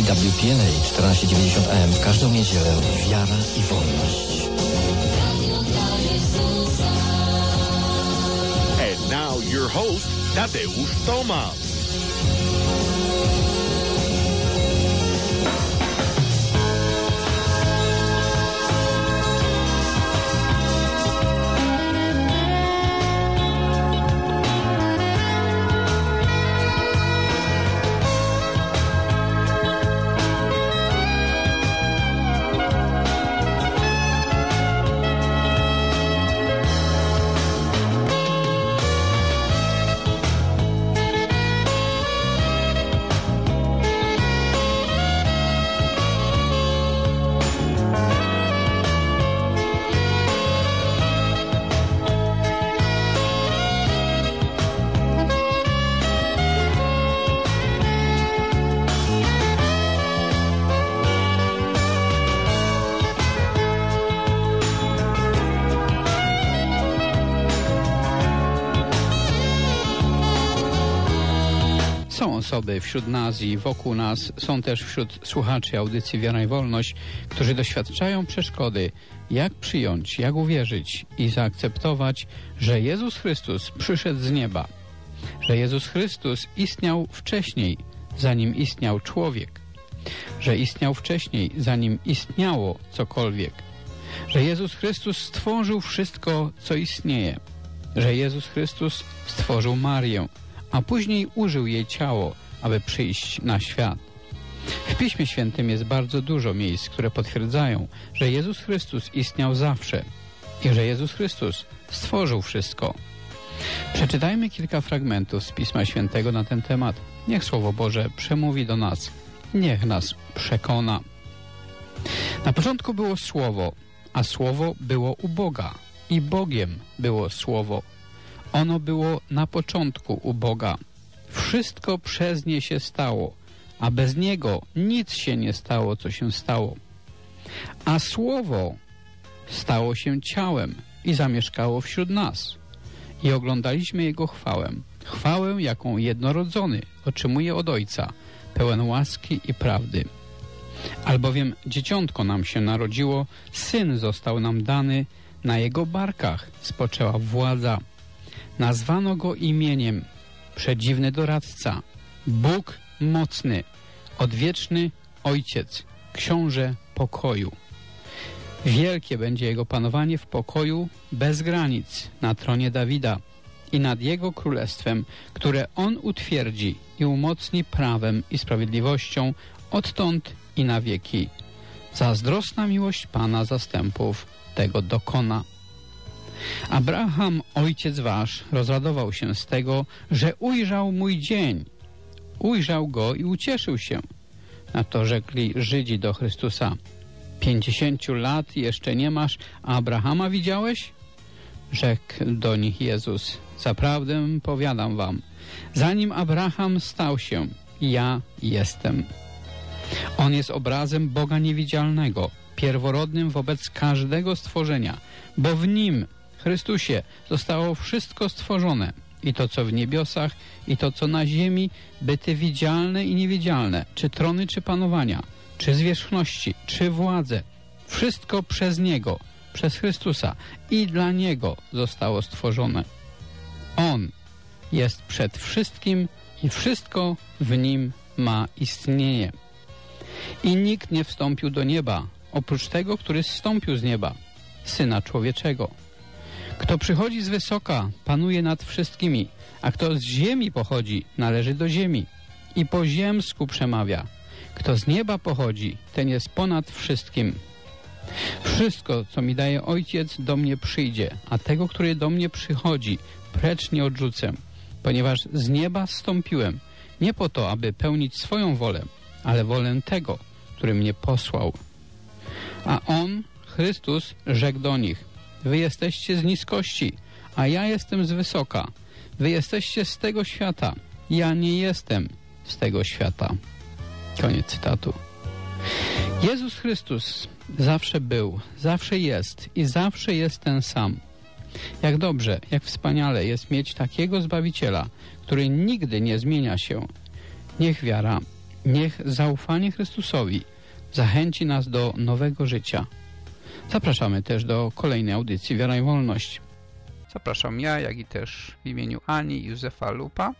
WPLA 1490 AM w każdą niedzielę. Wiara i wolność. And now your host, Tadeusz Tomasz. Są osoby wśród nas i wokół nas, są też wśród słuchaczy audycji Wiara i Wolność, którzy doświadczają przeszkody, jak przyjąć, jak uwierzyć i zaakceptować, że Jezus Chrystus przyszedł z nieba, że Jezus Chrystus istniał wcześniej, zanim istniał człowiek, że istniał wcześniej, zanim istniało cokolwiek, że Jezus Chrystus stworzył wszystko, co istnieje, że Jezus Chrystus stworzył Marię, a później użył jej ciało, aby przyjść na świat. W Piśmie Świętym jest bardzo dużo miejsc, które potwierdzają, że Jezus Chrystus istniał zawsze i że Jezus Chrystus stworzył wszystko. Przeczytajmy kilka fragmentów z Pisma Świętego na ten temat. Niech Słowo Boże przemówi do nas, niech nas przekona. Na początku było Słowo, a Słowo było u Boga i Bogiem było Słowo. Ono było na początku u Boga. Wszystko przez nie się stało, a bez Niego nic się nie stało, co się stało. A Słowo stało się ciałem i zamieszkało wśród nas. I oglądaliśmy Jego chwałę. Chwałę, jaką jednorodzony otrzymuje od Ojca, pełen łaski i prawdy. Albowiem dzieciątko nam się narodziło, syn został nam dany, na Jego barkach spoczęła władza. Nazwano Go imieniem Przedziwny Doradca, Bóg Mocny, Odwieczny Ojciec, Książę Pokoju. Wielkie będzie Jego panowanie w pokoju bez granic na tronie Dawida i nad Jego królestwem, które On utwierdzi i umocni prawem i sprawiedliwością odtąd i na wieki. Zazdrosna miłość Pana zastępów tego dokona. Abraham, ojciec wasz, rozradował się z tego, że ujrzał mój dzień. Ujrzał go i ucieszył się. Na to rzekli Żydzi do Chrystusa: 50 lat jeszcze nie masz, a Abrahama widziałeś? Rzekł do nich Jezus: zaprawdę powiadam wam, zanim Abraham stał się, ja jestem. On jest obrazem Boga niewidzialnego, pierworodnym wobec każdego stworzenia, bo w Nim, Chrystusie, zostało wszystko stworzone, i to, co w niebiosach, i to, co na ziemi, byty widzialne i niewidzialne, czy trony, czy panowania, czy zwierzchności, czy władze. Wszystko przez Niego, przez Chrystusa i dla Niego zostało stworzone. On jest przed wszystkim i wszystko w Nim ma istnienie. I nikt nie wstąpił do nieba, oprócz tego, który zstąpił z nieba, Syna Człowieczego. Kto przychodzi z wysoka, panuje nad wszystkimi, a kto z ziemi pochodzi, należy do ziemi i po ziemsku przemawia. Kto z nieba pochodzi, ten jest ponad wszystkim. Wszystko, co mi daje Ojciec, do mnie przyjdzie, a tego, który do mnie przychodzi, precz nie odrzucę, ponieważ z nieba zstąpiłem, nie po to, aby pełnić swoją wolę, ale wolę tego, który mnie posłał. A On, Chrystus, rzekł do nich: wy jesteście z niskości, a ja jestem z wysoka. Wy jesteście z tego świata, ja nie jestem z tego świata. Koniec cytatu. Jezus Chrystus zawsze był, zawsze jest i zawsze jest ten sam. Jak dobrze, jak wspaniale jest mieć takiego Zbawiciela, który nigdy nie zmienia się. Niech wiara Niech zaufanie Chrystusowi zachęci nas do nowego życia. Zapraszamy też do kolejnej audycji Wiara i Wolność. Zapraszam ja, jak i też w imieniu Ani i Józefa Lupa.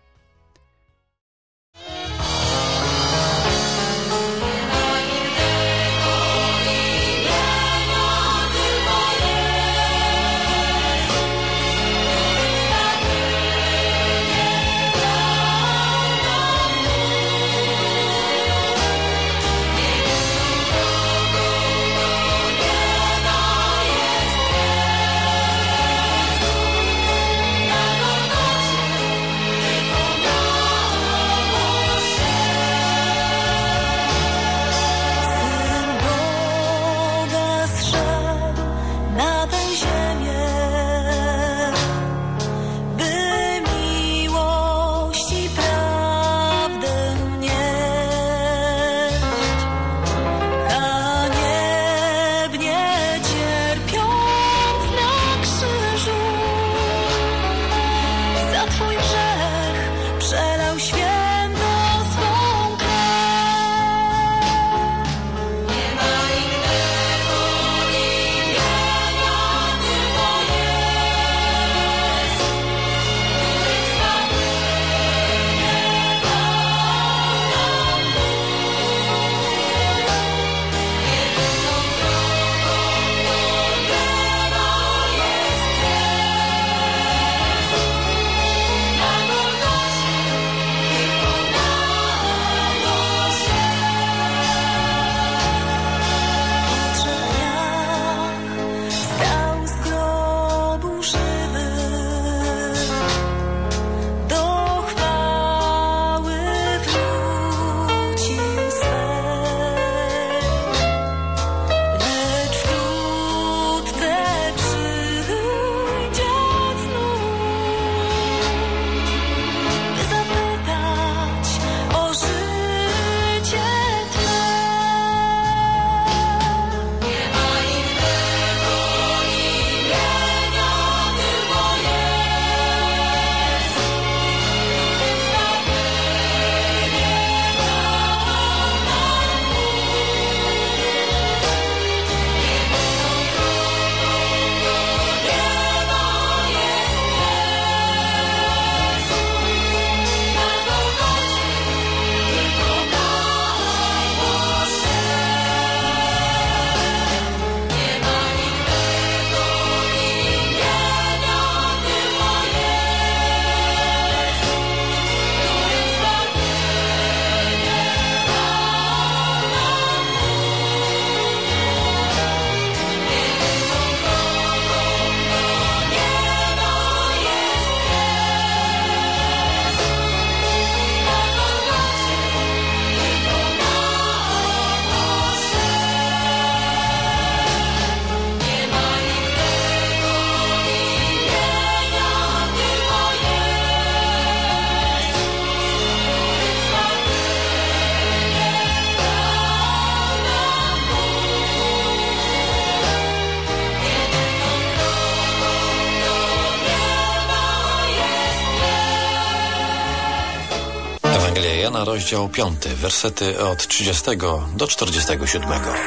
Jana, rozdział 5, wersety od 30 do 47.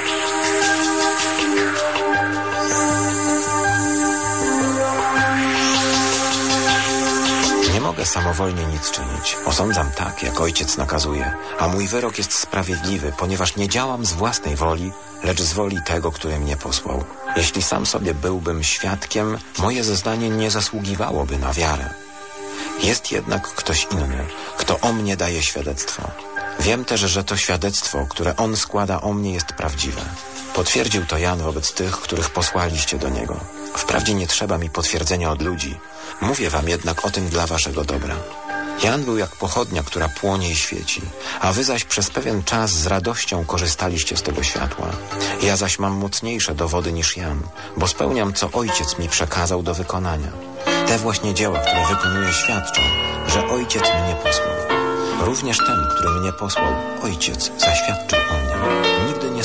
Nie mogę samowolnie nic czynić. Osądzam tak, jak Ojciec nakazuje, a mój wyrok jest sprawiedliwy, ponieważ nie działam z własnej woli, lecz z woli tego, który mnie posłał. Jeśli sam sobie byłbym świadkiem, moje zeznanie nie zasługiwałoby na wiarę. Jest jednak ktoś inny, kto o mnie daje świadectwo. Wiem też, że to świadectwo, które on składa o mnie, jest prawdziwe. Potwierdził to Jan wobec tych, których posłaliście do niego. Wprawdzie nie trzeba mi potwierdzenia od ludzi. Mówię wam jednak o tym dla waszego dobra. Jan był jak pochodnia, która płonie i świeci, a wy zaś przez pewien czas z radością korzystaliście z tego światła. Ja zaś mam mocniejsze dowody niż Jan, bo spełniam, co Ojciec mi przekazał do wykonania. Te właśnie dzieła, które wykonuję, świadczą, że Ojciec mnie posłał. Również ten, który mnie posłał, Ojciec zaświadczył o mnie. Nigdy nie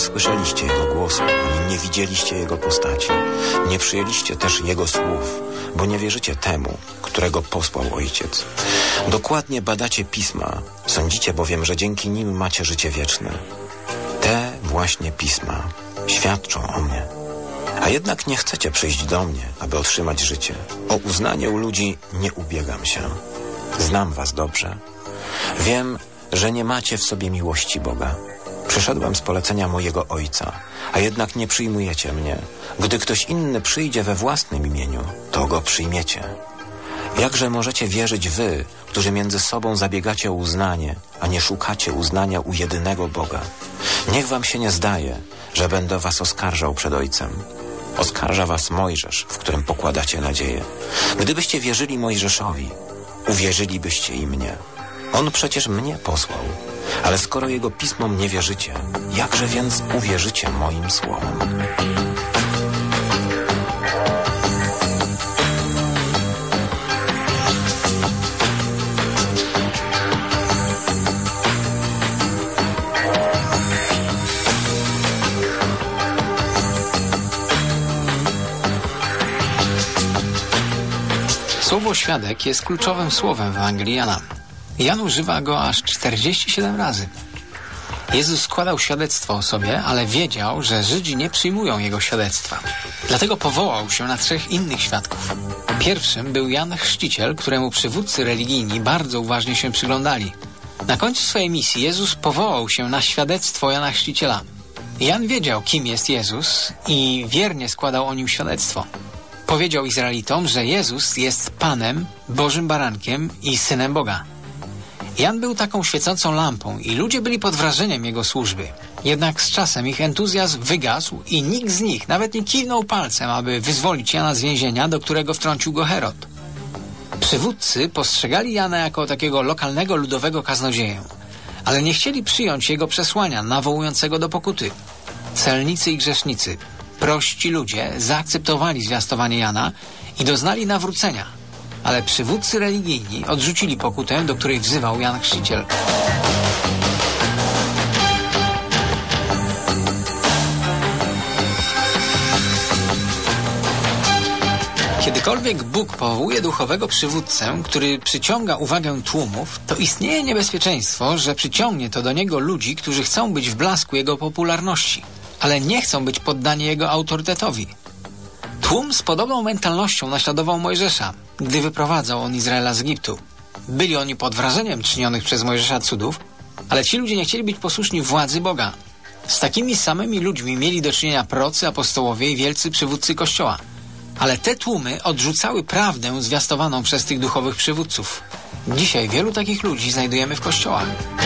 słyszeliście Jego głosu, ani nie widzieliście Jego postaci. Nie przyjęliście też Jego słów, bo nie wierzycie temu, którego posłał Ojciec. Dokładnie badacie Pisma, sądzicie bowiem, że dzięki nim macie życie wieczne. Te właśnie Pisma świadczą o mnie. A jednak nie chcecie przyjść do mnie, aby otrzymać życie. O uznanie u ludzi nie ubiegam się. Znam was dobrze. Wiem, że nie macie w sobie miłości Boga. Przyszedłem z polecenia mojego Ojca, a jednak nie przyjmujecie mnie. Gdy ktoś inny przyjdzie we własnym imieniu, to go przyjmiecie. Jakże możecie wierzyć wy, którzy między sobą zabiegacie o uznanie, a nie szukacie uznania u jedynego Boga? Niech wam się nie zdaje, że będę was oskarżał przed Ojcem. Oskarża was Mojżesz, w którym pokładacie nadzieję. Gdybyście wierzyli Mojżeszowi, uwierzylibyście i mnie. On przecież mnie posłał. Ale skoro Jego pismom nie wierzycie, jakże więc uwierzycie moim słowom? Słowo świadek jest kluczowym słowem w Ewangelii Jana. Jan używa go aż 47 razy. Jezus składał świadectwo o sobie, ale wiedział, że Żydzi nie przyjmują Jego świadectwa. Dlatego powołał się na 3 innych świadków. Pierwszym był Jan Chrzciciel, któremu przywódcy religijni bardzo uważnie się przyglądali. Na końcu swojej misji Jezus powołał się na świadectwo Jana Chrzciciela. Jan wiedział, kim jest Jezus i wiernie składał o nim świadectwo. Powiedział Izraelitom, że Jezus jest Panem, Bożym Barankiem i Synem Boga. Jan był taką świecącą lampą i ludzie byli pod wrażeniem jego służby. Jednak z czasem ich entuzjazm wygasł i nikt z nich nawet nie kiwnął palcem, aby wyzwolić Jana z więzienia, do którego wtrącił go Herod. Przywódcy postrzegali Jana jako takiego lokalnego, ludowego kaznodzieję, ale nie chcieli przyjąć jego przesłania nawołującego do pokuty. Celnicy i grzesznicy, prości ludzie zaakceptowali zwiastowanie Jana i doznali nawrócenia. Ale przywódcy religijni odrzucili pokutę, do której wzywał Jan Chrzciciel. Kiedykolwiek Bóg powołuje duchowego przywódcę, który przyciąga uwagę tłumów, to istnieje niebezpieczeństwo, że przyciągnie to do niego ludzi, którzy chcą być w blasku jego popularności, ale nie chcą być poddani jego autorytetowi. Tłum z podobną mentalnością naśladował Mojżesza, gdy wyprowadzał on Izraela z Egiptu. Byli oni pod wrażeniem czynionych przez Mojżesza cudów, ale ci ludzie nie chcieli być posłuszni władzy Boga. Z takimi samymi ludźmi mieli do czynienia prorocy, apostołowie i wielcy przywódcy Kościoła. Ale te tłumy odrzucały prawdę zwiastowaną przez tych duchowych przywódców. Dzisiaj wielu takich ludzi znajdujemy w kościołach.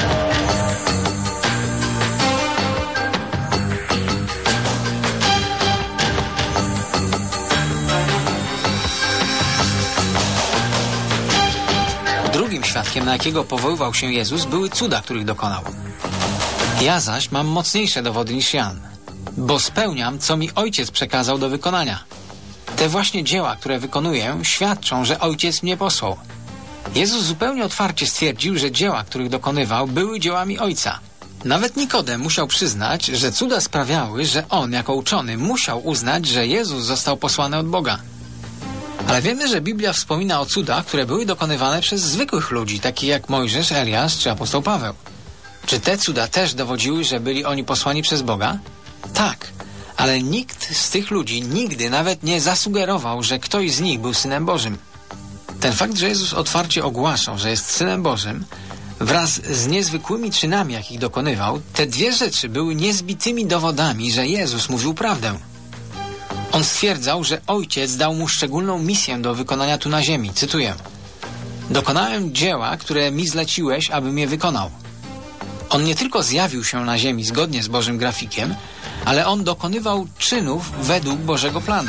Drugim świadkiem, na jakiego powoływał się Jezus, były cuda, których dokonał. Ja zaś mam mocniejsze dowody niż Jan, bo spełniam, co mi Ojciec przekazał do wykonania. Te właśnie dzieła, które wykonuję, świadczą, że Ojciec mnie posłał. Jezus zupełnie otwarcie stwierdził, że dzieła, których dokonywał, były dziełami Ojca. Nawet Nikodem musiał przyznać, że cuda sprawiały, że on, jako uczony, musiał uznać, że Jezus został posłany od Boga. Ale wiemy, że Biblia wspomina o cudach, które były dokonywane przez zwykłych ludzi, takich jak Mojżesz, Eliasz czy apostoł Paweł. Czy te cuda też dowodziły, że byli oni posłani przez Boga? Tak, ale nikt z tych ludzi nigdy nawet nie zasugerował, że ktoś z nich był Synem Bożym. Ten fakt, że Jezus otwarcie ogłaszał, że jest Synem Bożym, wraz z niezwykłymi czynami, jakich dokonywał, te dwie rzeczy były niezbitymi dowodami, że Jezus mówił prawdę. On stwierdzał, że Ojciec dał mu szczególną misję do wykonania tu na ziemi. Cytuję: dokonałem dzieła, które mi zleciłeś, abym je wykonał. On nie tylko zjawił się na ziemi zgodnie z Bożym grafikiem, ale on dokonywał czynów według Bożego planu.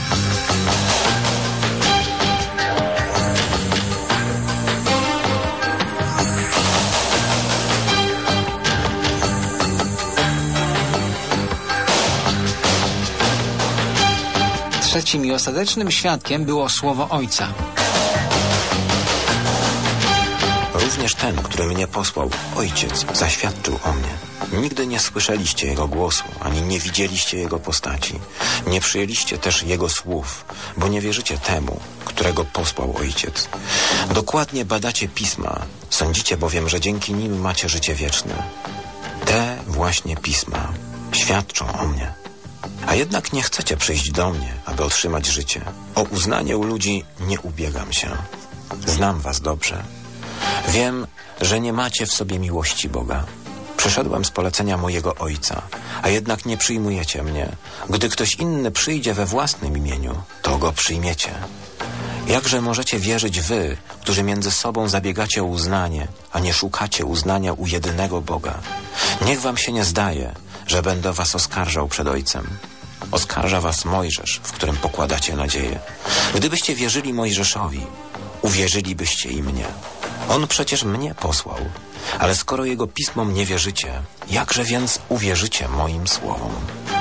Trzecim i ostatecznym świadkiem było słowo Ojca. Również ten, który mnie posłał, Ojciec, zaświadczył o mnie. Nigdy nie słyszeliście Jego głosu, ani nie widzieliście Jego postaci. Nie przyjęliście też Jego słów, bo nie wierzycie temu, którego posłał Ojciec. Dokładnie badacie Pisma, sądzicie bowiem, że dzięki nim macie życie wieczne. Te właśnie Pisma świadczą o mnie. A jednak nie chcecie przyjść do mnie, aby otrzymać życie. O uznanie u ludzi nie ubiegam się. Znam was dobrze. Wiem, że nie macie w sobie miłości Boga. Przyszedłem z polecenia mojego Ojca, a jednak nie przyjmujecie mnie. Gdy ktoś inny przyjdzie we własnym imieniu, to go przyjmiecie. Jakże możecie wierzyć wy, którzy między sobą zabiegacie o uznanie, a nie szukacie uznania u jedynego Boga? Niech wam się nie zdaje, że będę was oskarżał przed Ojcem. Oskarża was Mojżesz, w którym pokładacie nadzieję. Gdybyście wierzyli Mojżeszowi, uwierzylibyście i mnie. On przecież mnie posłał. Ale skoro Jego pismom nie wierzycie, jakże więc uwierzycie moim słowom?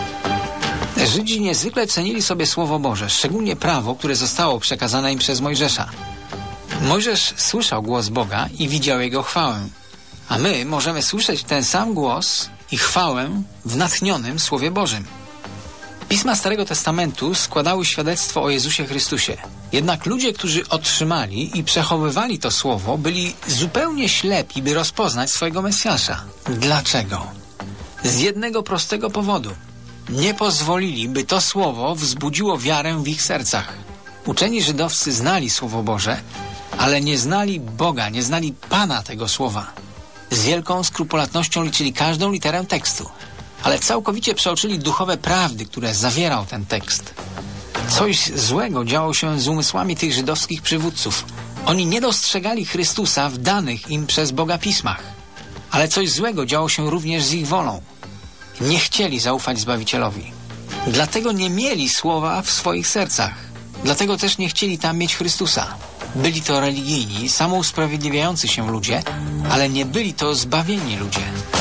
Żydzi niezwykle cenili sobie Słowo Boże, szczególnie prawo, które zostało przekazane im przez Mojżesza. Mojżesz słyszał głos Boga i widział Jego chwałę. A my możemy słyszeć ten sam głos i chwałę w natchnionym Słowie Bożym. Pisma Starego Testamentu składały świadectwo o Jezusie Chrystusie. Jednak ludzie, którzy otrzymali i przechowywali to Słowo, byli zupełnie ślepi, by rozpoznać swojego Mesjasza. Dlaczego? Z jednego prostego powodu. Nie pozwolili, by to Słowo wzbudziło wiarę w ich sercach. Uczeni żydowscy znali Słowo Boże, ale nie znali Boga, nie znali Pana tego Słowa. Z wielką skrupulatnością liczyli każdą literę tekstu, ale całkowicie przeoczyli duchowe prawdy, które zawierał ten tekst. Coś złego działo się z umysłami tych żydowskich przywódców. Oni nie dostrzegali Chrystusa w danych im przez Boga pismach, ale coś złego działo się również z ich wolą. Nie chcieli zaufać Zbawicielowi. Dlatego nie mieli Słowa w swoich sercach. Dlatego też nie chcieli tam mieć Chrystusa. Byli to religijni, samousprawiedliwiający się ludzie, ale nie byli to zbawieni ludzie.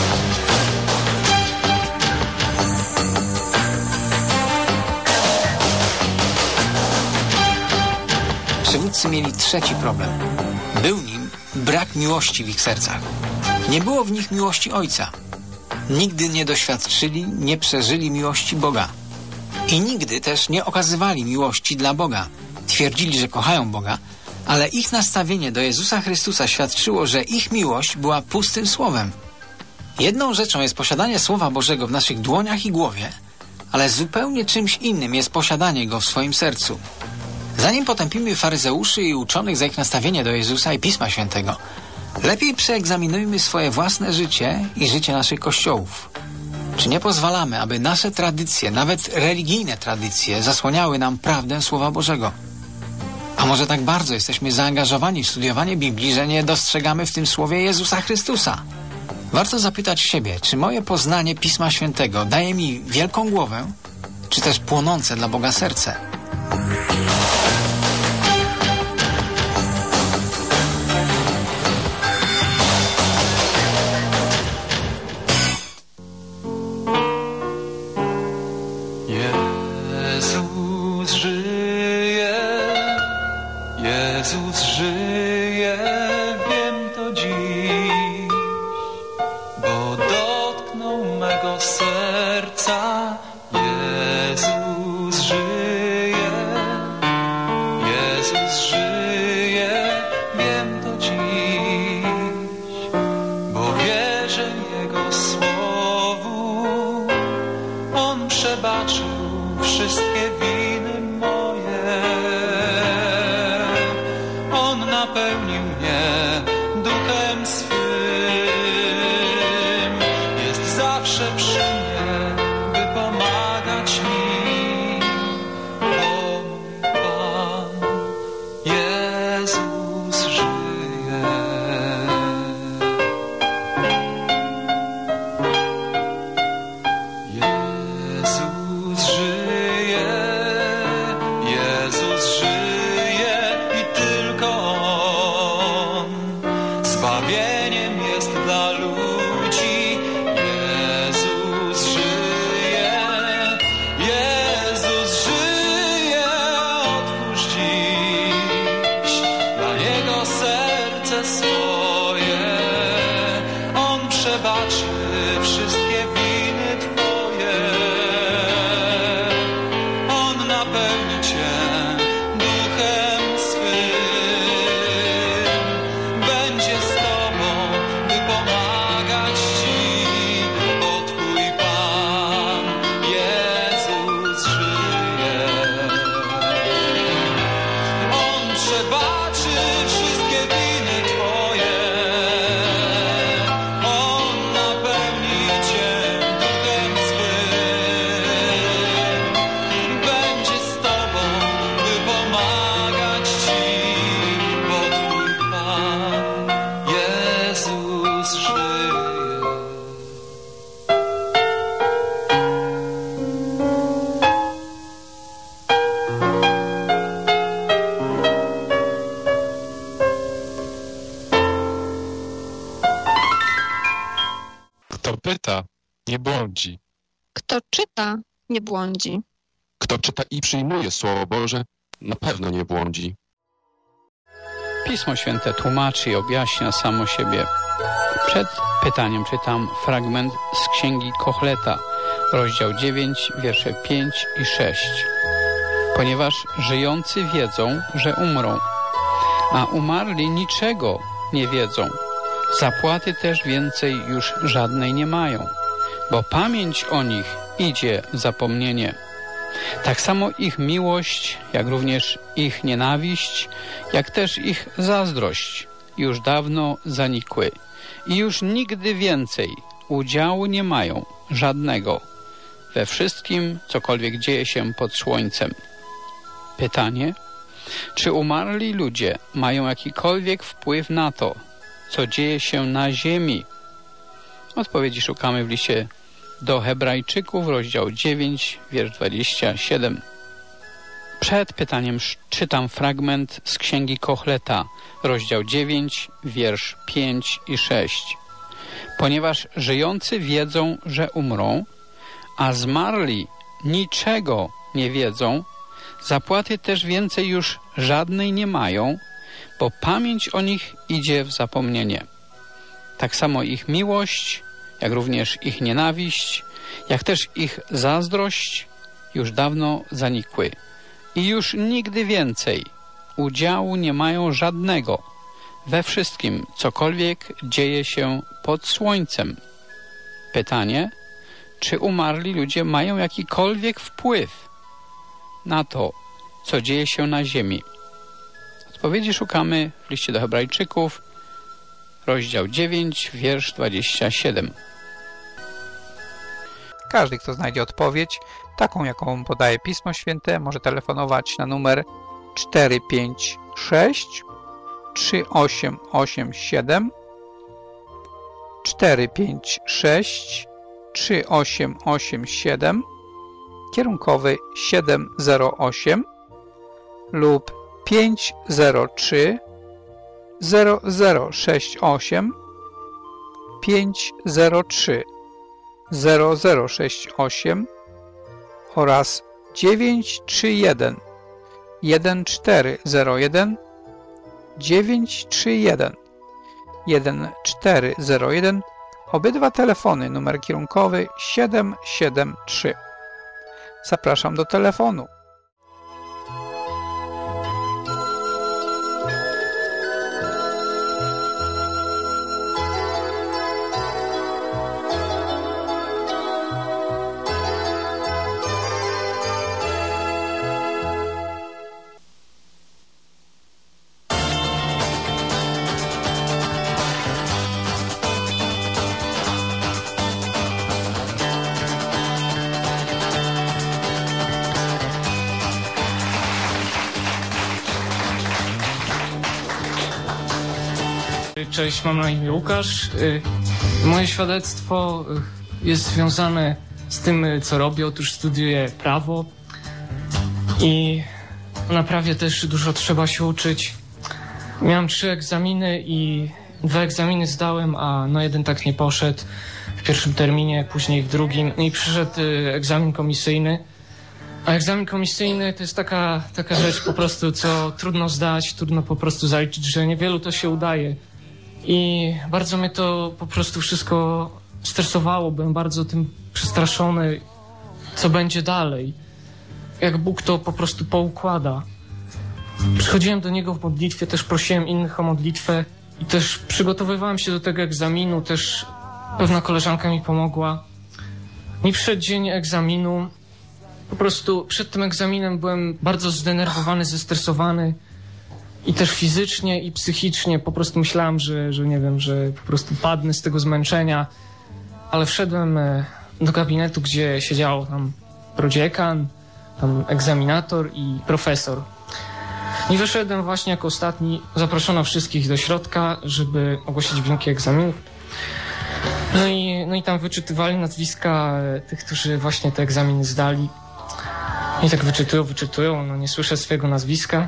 Przywódcy mieli trzeci problem. Był nim brak miłości w ich sercach. Nie było w nich miłości Ojca. Nigdy nie doświadczyli, nie przeżyli miłości Boga. I nigdy też nie okazywali miłości dla Boga. Twierdzili, że kochają Boga, ale ich nastawienie do Jezusa Chrystusa świadczyło, że ich miłość była pustym słowem. Jedną rzeczą jest posiadanie Słowa Bożego w naszych dłoniach i głowie, ale zupełnie czymś innym jest posiadanie Go w swoim sercu. Zanim potępimy faryzeuszy i uczonych za ich nastawienie do Jezusa i Pisma Świętego, lepiej przeegzaminujmy swoje własne życie i życie naszych kościołów. Czy nie pozwalamy, aby nasze tradycje, nawet religijne tradycje, zasłaniały nam prawdę Słowa Bożego? A może tak bardzo jesteśmy zaangażowani w studiowanie Biblii, że nie dostrzegamy w tym Słowie Jezusa Chrystusa? Warto zapytać siebie, czy moje poznanie Pisma Świętego daje mi wielką głowę, czy też płonące dla Boga serce? Jezus żyje, wiem to dziś, bo dotknął mego serca. Jezus żyje, wiem to dziś, bo wierzę Jego słowu. On przebaczył wszystkie winy moje. Napełnił mnie duchem swym, jest zawsze przy mnie, by pomagać mi. O mój Pan, Jezus żyje. Jezus żyje, błądzi. Kto czyta, nie błądzi. Kto czyta i przyjmuje Słowo Boże, na pewno nie błądzi. Pismo Święte tłumaczy i objaśnia samo siebie. Przed pytaniem czytam fragment z Księgi Kochleta, rozdział 9, wiersze 5 i 6. Ponieważ żyjący wiedzą, że umrą, a umarli niczego nie wiedzą, zapłaty też więcej już żadnej nie mają, bo pamięć o nich idzie w zapomnienie. Tak samo ich miłość, jak również ich nienawiść, jak też ich zazdrość już dawno zanikły i już nigdy więcej udziału nie mają żadnego we wszystkim, cokolwiek dzieje się pod słońcem. Pytanie: czy umarli ludzie mają jakikolwiek wpływ na to, co dzieje się na ziemi? Odpowiedzi szukamy w liście do Hebrajczyków, rozdział 9, wiersz 27. Przed pytaniem czytam fragment z Księgi Kochleta, rozdział 9, wiersz 5 i 6. Ponieważ żyjący wiedzą, że umrą, a zmarli niczego nie wiedzą, zapłaty też więcej już żadnej nie mają, bo pamięć o nich idzie w zapomnienie. Tak samo ich miłość, jak również ich nienawiść, jak też ich zazdrość już dawno zanikły i już nigdy więcej udziału nie mają żadnego we wszystkim, cokolwiek dzieje się pod słońcem. Pytanie: czy umarli ludzie mają jakikolwiek wpływ na to, co dzieje się na ziemi? Odpowiedzi szukamy w liście do Hebrajczyków, rozdział 9, wiersz 27. Każdy, kto znajdzie odpowiedź, taką jaką podaje Pismo Święte, może telefonować na numer 456 3887 456 3887 kierunkowy 708 lub 503 0068 503 0068 oraz 931 1401 931 1401. Obydwa telefony, numer kierunkowy 773. Zapraszam do telefonu. Cześć, mam na imię Łukasz. Moje świadectwo jest związane z tym, co robię. Otóż studiuję prawo i na prawie też dużo trzeba się uczyć. Miałem 3 egzaminy i 2 egzaminy zdałem, a no jeden tak nie poszedł w pierwszym terminie, później w drugim. I przyszedł egzamin komisyjny. A egzamin komisyjny to jest taka rzecz po prostu, co trudno zdać, trudno po prostu zaliczyć, że niewielu to się udaje. I bardzo mnie to po prostu wszystko stresowało, byłem bardzo tym przestraszony, co będzie dalej. Jak Bóg to po prostu poukłada. Przychodziłem do Niego w modlitwie, też prosiłem innych o modlitwę i też przygotowywałem się do tego egzaminu, też pewna koleżanka mi pomogła. I przyszedł dzień egzaminu. Po prostu przed tym egzaminem byłem bardzo zdenerwowany, zestresowany. I też fizycznie i psychicznie po prostu myślałem, że nie wiem, że po prostu padnę z tego zmęczenia. Ale wszedłem do gabinetu, gdzie siedział tam prodziekan, tam egzaminator i profesor. I wyszedłem właśnie jako ostatni. Zaproszono wszystkich do środka, żeby ogłosić wyniki egzaminów. No i tam wyczytywali nazwiska tych, którzy właśnie te egzaminy zdali. I tak wyczytują, no nie słyszę swojego nazwiska.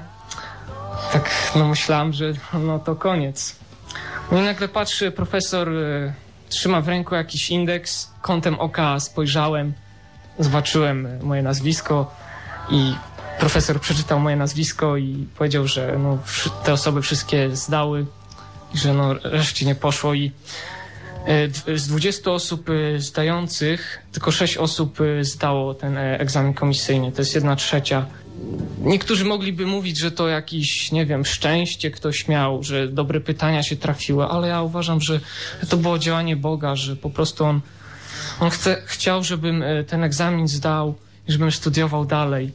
Tak, no myślałem, że no to koniec. No i nagle patrzy profesor, trzyma w ręku jakiś indeks, kątem oka spojrzałem, zobaczyłem moje nazwisko i profesor przeczytał moje nazwisko i powiedział, że no, te osoby wszystkie zdały i że no, reszcie nie poszło i z 20 osób zdających tylko 6 osób zdało ten egzamin komisyjny, to jest 1/3. Niektórzy mogliby mówić, że to jakiś, nie wiem, szczęście ktoś miał, że dobre pytania się trafiły, ale ja uważam, że to było działanie Boga, że po prostu On chciał, żebym ten egzamin zdał i żebym studiował dalej.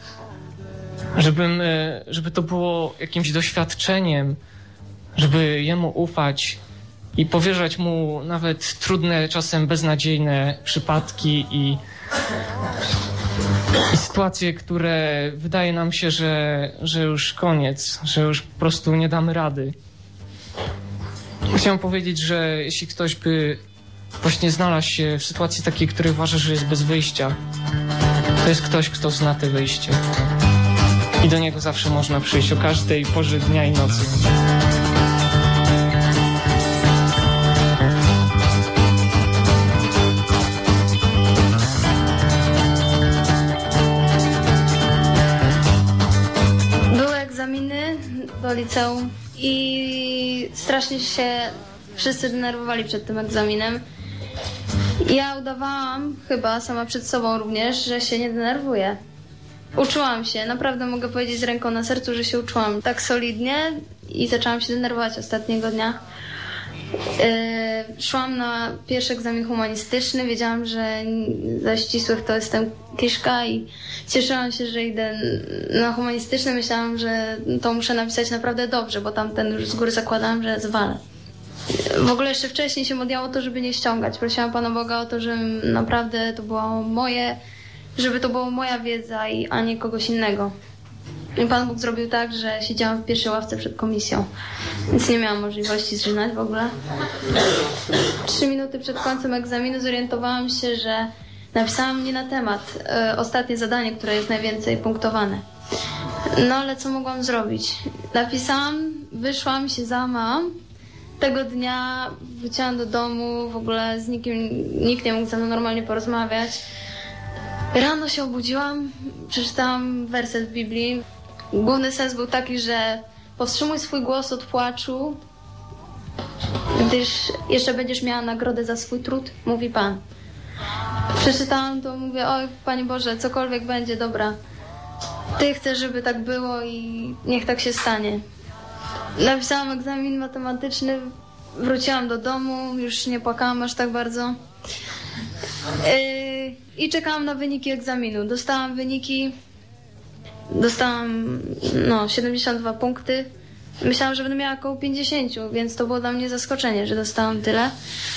Żeby to było jakimś doświadczeniem, żeby Jemu ufać i powierzać Mu nawet trudne, czasem beznadziejne przypadki i sytuacje, które wydaje nam się, że już koniec, że już po prostu nie damy rady. Chciałem powiedzieć, że jeśli ktoś by właśnie znalazł się w sytuacji takiej, której uważa, że jest bez wyjścia, to jest ktoś, kto zna te wyjście. I do niego zawsze można przyjść o każdej porze dnia i nocy. Były egzaminy do liceum i strasznie się wszyscy denerwowali przed tym egzaminem. Ja udawałam, chyba sama przed sobą również, że się nie denerwuję. Uczyłam się, naprawdę mogę powiedzieć z ręką na sercu, że się uczyłam tak solidnie i zaczęłam się denerwować ostatniego dnia. Szłam na pierwszy egzamin humanistyczny, wiedziałam, że ze ścisłych to jestem kiszka i cieszyłam się, że idę na humanistyczny. Myślałam, że to muszę napisać naprawdę dobrze, bo tamten już z góry zakładałam, że zwalę. W ogóle jeszcze wcześniej się modliłam o to, żeby nie ściągać. Prosiłam Pana Boga o to, że naprawdę to było moje, żeby to była moja wiedza, a nie kogoś innego. I Pan Bóg zrobił tak, że siedziałam w pierwszej ławce przed komisją, więc nie miałam możliwości zrzynać w ogóle. 3 minuty przed końcem egzaminu zorientowałam się, że napisałam nie na temat ostatnie zadanie, które jest najwięcej punktowane. No ale co mogłam zrobić? Napisałam, wyszłam, się załamałam. Tego dnia wróciłam do domu, w ogóle z nikt nie mógł ze mną normalnie porozmawiać. Rano się obudziłam, przeczytałam werset w Biblii. Główny sens był taki, że powstrzymuj swój głos od płaczu, gdyż jeszcze będziesz miała nagrodę za swój trud, mówi Pan. Przeczytałam to, mówię, oj Panie Boże, cokolwiek będzie, dobra. Ty chcesz, żeby tak było i niech tak się stanie. Napisałam egzamin matematyczny, wróciłam do domu, już nie płakałam aż tak bardzo. I czekałam na wyniki egzaminu. Dostałam wyniki, dostałam 72 punkty. Myślałam, że będę miała około 50, więc to było dla mnie zaskoczenie, że dostałam tyle.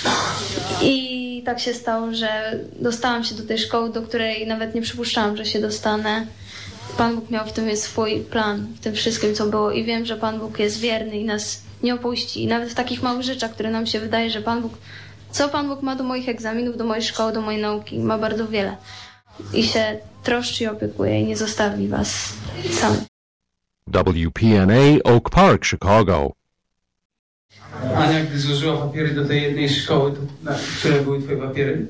I tak się stało, że dostałam się do tej szkoły, do której nawet nie przypuszczałam, że się dostanę. Pan Bóg miał w tym swój plan, w tym wszystkim, co było. I wiem, że Pan Bóg jest wierny i nas nie opuści. I nawet w takich małych rzeczach, które nam się wydaje, że Pan Bóg... Co Pan Bóg ma do moich egzaminów, do mojej szkoły, do mojej nauki? Ma bardzo wiele. I się troszczy i opiekuje i nie zostawi was samych. WPNA Oak Park, Chicago. Ania, gdy złożyła papiery do tej jednej szkoły, które były twoje papiery?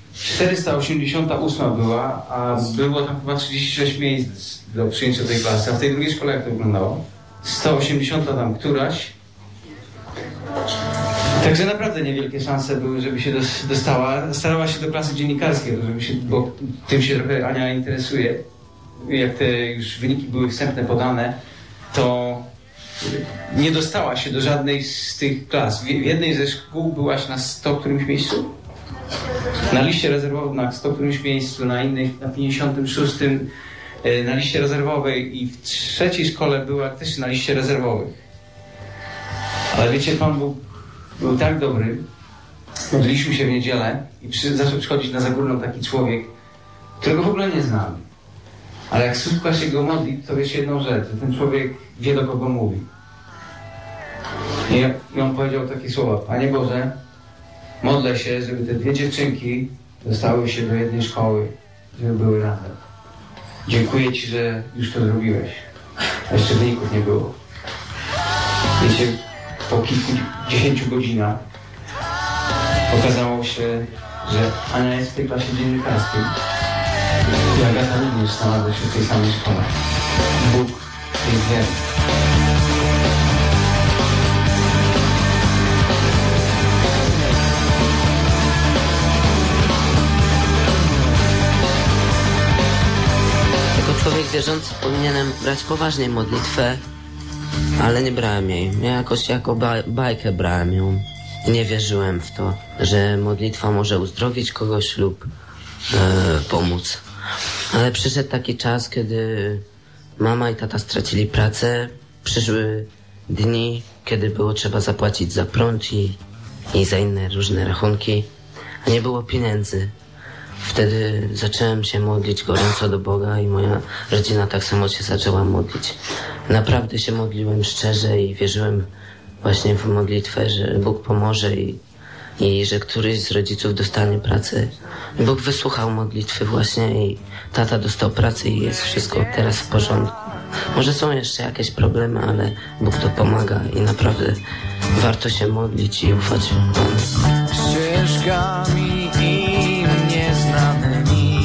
488 była, a było tam chyba 36 miejsc do przyjęcia tej klasy. A w tej drugiej szkole jak to wyglądało? 180 tam któraś. Także naprawdę niewielkie szanse były, żeby się dostała. Starała się do klasy dziennikarskiej, bo tym się trochę Ania interesuje. Jak te już wyniki były wstępne podane, to nie dostała się do żadnej z tych klas. W jednej ze szkół byłaś na 100 którymś miejscu? Na liście rezerwowej na 100 którymś miejscu, na innych na 56 na liście rezerwowej i w trzeciej szkole była też na liście rezerwowych. Ale wiecie, Pan Bóg był tak dobry. Modliliśmy się w niedzielę i zaczął przychodzić na Zagórną taki człowiek, którego w ogóle nie znam. Ale jak słucha się go modlić, to wiesz jedną rzecz, że ten człowiek wie, do kogo mówi. I on powiedział takie słowa: Panie Boże, modlę się, żeby te dwie dziewczynki dostały się do jednej szkoły, żeby były razem. Dziękuję Ci, że już to zrobiłeś. A jeszcze wyników nie było. Wiecie, po kilkudziesięciu godzinach okazało się, że Ania jest w tej klasie dziennikarskiej i Agata również znalazła się w tej samej szkole. Bóg jest wierny. Jako człowiek wierzący powinienem brać poważnie modlitwę, ale nie brałem jej. Ja jakoś jako bajkę brałem ją. Nie wierzyłem w to, że modlitwa może uzdrowić kogoś lub pomóc. Ale przyszedł taki czas, kiedy mama i tata stracili pracę. Przyszły dni, kiedy było trzeba zapłacić za prąd i za inne różne rachunki, a nie było pieniędzy. Wtedy zacząłem się modlić gorąco do Boga i moja rodzina tak samo się zaczęła modlić. Naprawdę się modliłem szczerze i wierzyłem właśnie w modlitwę, że Bóg pomoże i że któryś z rodziców dostanie pracę. I Bóg wysłuchał modlitwy właśnie i tata dostał pracę i jest wszystko teraz w porządku. Może są jeszcze jakieś problemy, ale Bóg to pomaga i naprawdę warto się modlić i ufać Panu. Ścieżkami im nieznanymi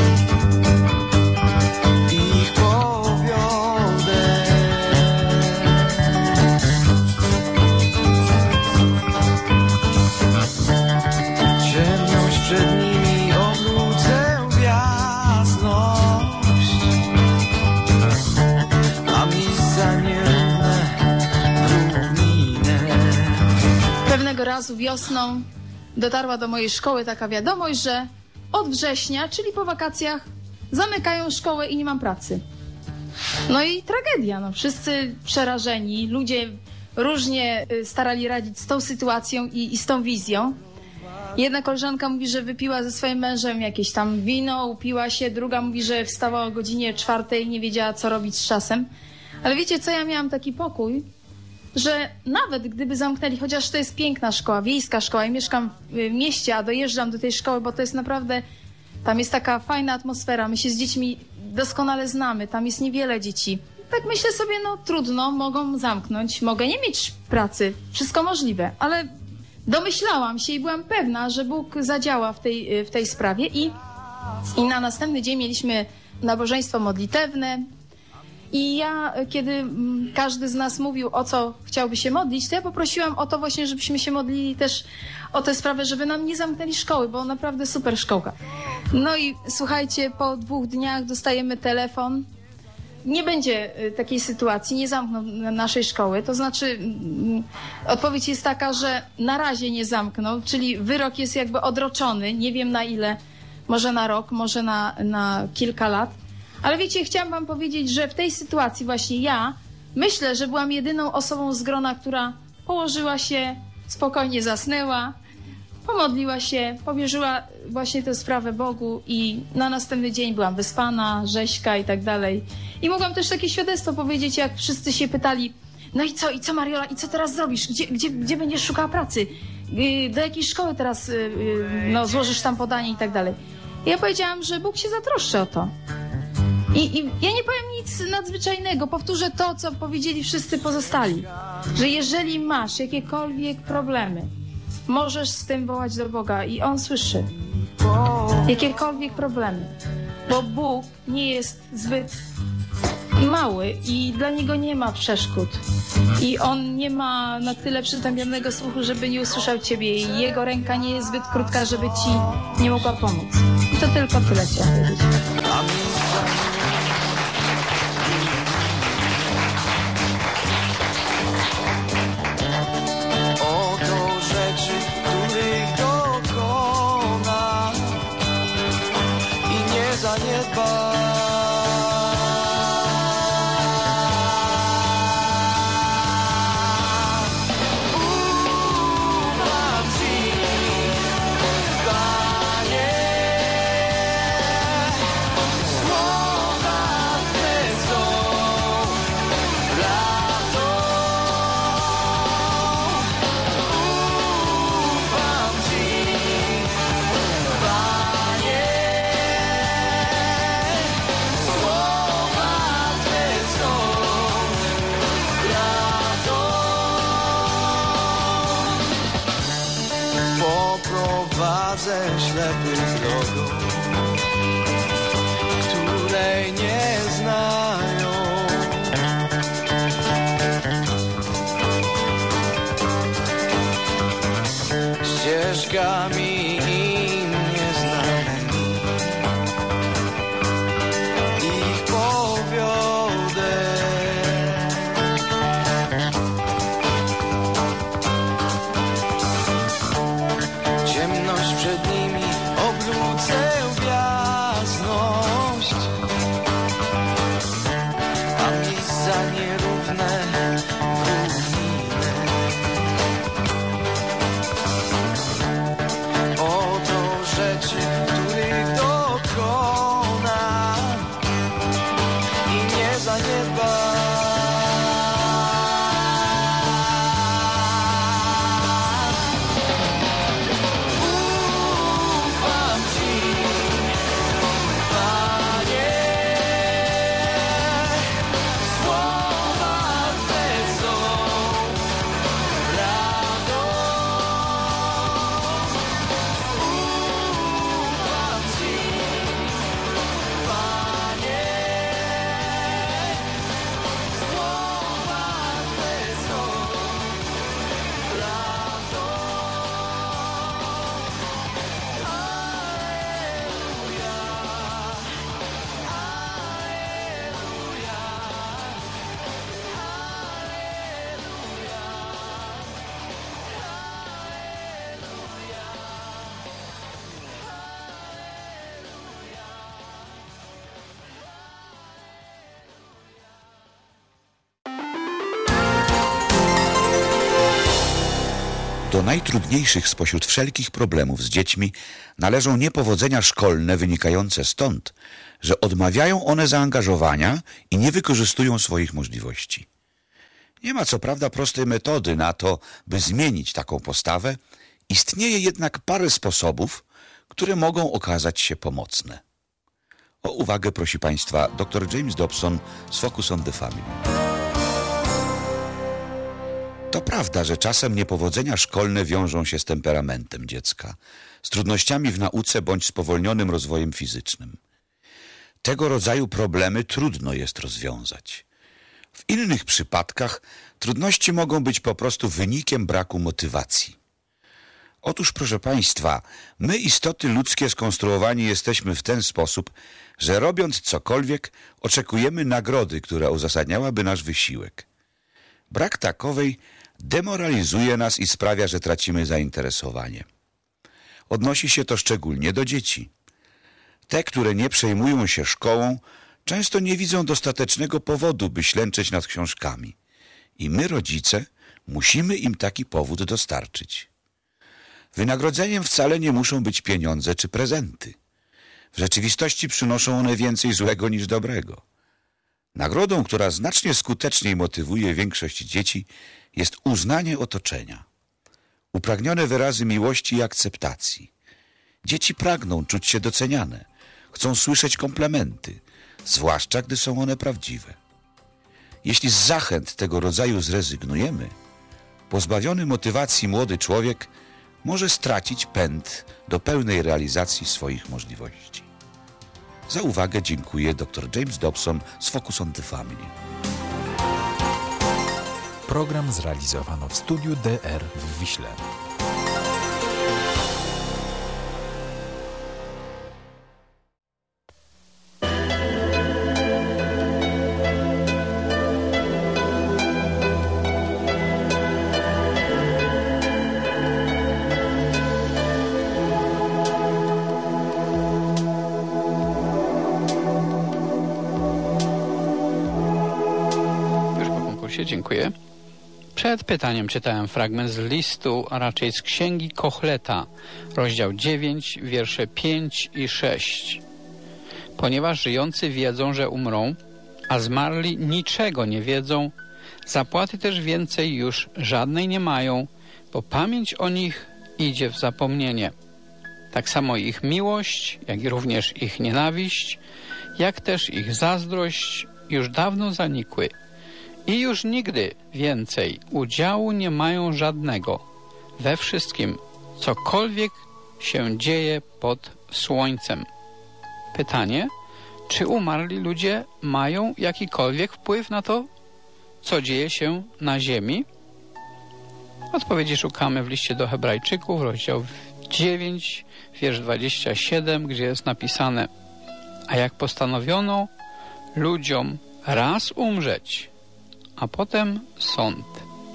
ich powiodę. Ciemność przed nimi obrócę w jasność, a miejsca nierówne równinę. Pewnego razu wiosną dotarła do mojej szkoły taka wiadomość, że od września, czyli po wakacjach, zamykają szkołę i nie mam pracy. No i tragedia, no wszyscy przerażeni, ludzie różnie starali radzić z tą sytuacją i z tą wizją. Jedna koleżanka mówi, że wypiła ze swoim mężem jakieś tam wino, upiła się, druga mówi, że wstała o godzinie 4 i nie wiedziała, co robić z czasem. Ale wiecie co, ja miałam taki pokój, że nawet gdyby zamknęli, chociaż to jest piękna szkoła, wiejska szkoła i mieszkam w mieście, a dojeżdżam do tej szkoły, bo to jest naprawdę, tam jest taka fajna atmosfera, my się z dziećmi doskonale znamy, tam jest niewiele dzieci. Tak myślę sobie, no trudno, mogą zamknąć, mogę nie mieć pracy, wszystko możliwe, ale domyślałam się i byłam pewna, że Bóg zadziała w tej sprawie i na następny dzień mieliśmy nabożeństwo modlitewne. I ja, kiedy każdy z nas mówił, o co chciałby się modlić, to ja poprosiłam o to właśnie, żebyśmy się modlili też o tę sprawę, żeby nam nie zamknęli szkoły, bo naprawdę super szkołka. No i słuchajcie, po 2 dniach dostajemy telefon. Nie będzie takiej sytuacji, nie zamkną naszej szkoły. To znaczy, odpowiedź jest taka, że na razie nie zamkną, czyli wyrok jest jakby odroczony. Nie wiem na ile, może na rok, może na kilka lat. Ale wiecie, chciałam wam powiedzieć, że w tej sytuacji właśnie ja myślę, że byłam jedyną osobą z grona, która położyła się, spokojnie zasnęła, pomodliła się, powierzyła właśnie tę sprawę Bogu i na następny dzień byłam wyspana, rzeźka i tak dalej. I mogłam też takie świadectwo powiedzieć, jak wszyscy się pytali, no i co Mariola, i co teraz zrobisz? Gdzie będziesz szukała pracy? Do jakiej szkoły teraz złożysz tam podanie i tak dalej. I ja powiedziałam, że Bóg się zatroszczy o to. I ja nie powiem nic nadzwyczajnego, powtórzę to, co powiedzieli wszyscy pozostali, że jeżeli masz jakiekolwiek problemy, możesz z tym wołać do Boga i On słyszy. Jakiekolwiek problemy, bo Bóg nie jest zbyt mały i dla Niego nie ma przeszkód. I On nie ma na tyle przytępionego słuchu, żeby nie usłyszał Ciebie i Jego ręka nie jest zbyt krótka, żeby Ci nie mogła pomóc. I to tylko tyle chciałam powiedzieć. Oto rzeczy, których dokona i nie zaniedba. ścieżkami im nieznanymi. Ich powiodę. Ciemność przed nimi obrócę w jasność, a miejsca nierówne w równiny. Oto rzeczy, których dokona i nie zaniedba. Do najtrudniejszych spośród wszelkich problemów z dziećmi należą niepowodzenia szkolne wynikające stąd, że odmawiają one zaangażowania i nie wykorzystują swoich możliwości. Nie ma co prawda prostej metody na to, by zmienić taką postawę, istnieje jednak parę sposobów, które mogą okazać się pomocne. O uwagę prosi Państwa dr James Dobson z Focus on the Family. To prawda, że czasem niepowodzenia szkolne wiążą się z temperamentem dziecka, z trudnościami w nauce bądź spowolnionym rozwojem fizycznym. Tego rodzaju problemy trudno jest rozwiązać. W innych przypadkach trudności mogą być po prostu wynikiem braku motywacji. Otóż, proszę Państwa, my istoty ludzkie skonstruowani jesteśmy w ten sposób, że robiąc cokolwiek oczekujemy nagrody, która uzasadniałaby nasz wysiłek. Brak takowej demoralizuje nas i sprawia, że tracimy zainteresowanie. Odnosi się to szczególnie do dzieci. Te, które nie przejmują się szkołą, często nie widzą dostatecznego powodu, by ślęczeć nad książkami. I my, rodzice, musimy im taki powód dostarczyć. Wynagrodzeniem wcale nie muszą być pieniądze czy prezenty. W rzeczywistości przynoszą one więcej złego niż dobrego. Nagrodą, która znacznie skuteczniej motywuje większość dzieci, jest uznanie otoczenia. Upragnione wyrazy miłości i akceptacji. Dzieci pragną czuć się doceniane, chcą słyszeć komplementy, zwłaszcza gdy są one prawdziwe. Jeśli z zachęt tego rodzaju zrezygnujemy, pozbawiony motywacji młody człowiek może stracić pęd do pełnej realizacji swoich możliwości. Za uwagę dziękuję dr James Dobson z Focus on the Family. Program zrealizowano w studiu DR w Wiśle. Dziękuję. Przed pytaniem czytałem fragment z listu, a raczej z księgi Kochleta, rozdział 9, wiersze 5 i 6. Ponieważ żyjący wiedzą, że umrą, a zmarli niczego nie wiedzą, zapłaty też więcej już żadnej nie mają, bo pamięć o nich idzie w zapomnienie. Tak samo ich miłość, jak i również ich nienawiść, jak też ich zazdrość już dawno zanikły. I już nigdy więcej udziału nie mają żadnego we wszystkim, cokolwiek się dzieje pod słońcem. Pytanie, czy umarli ludzie mają jakikolwiek wpływ na to, co dzieje się na ziemi? Odpowiedzi szukamy w liście do Hebrajczyków, rozdział 9, wiersz 27, gdzie jest napisane: a jak postanowiono ludziom raz umrzeć, a potem sąd.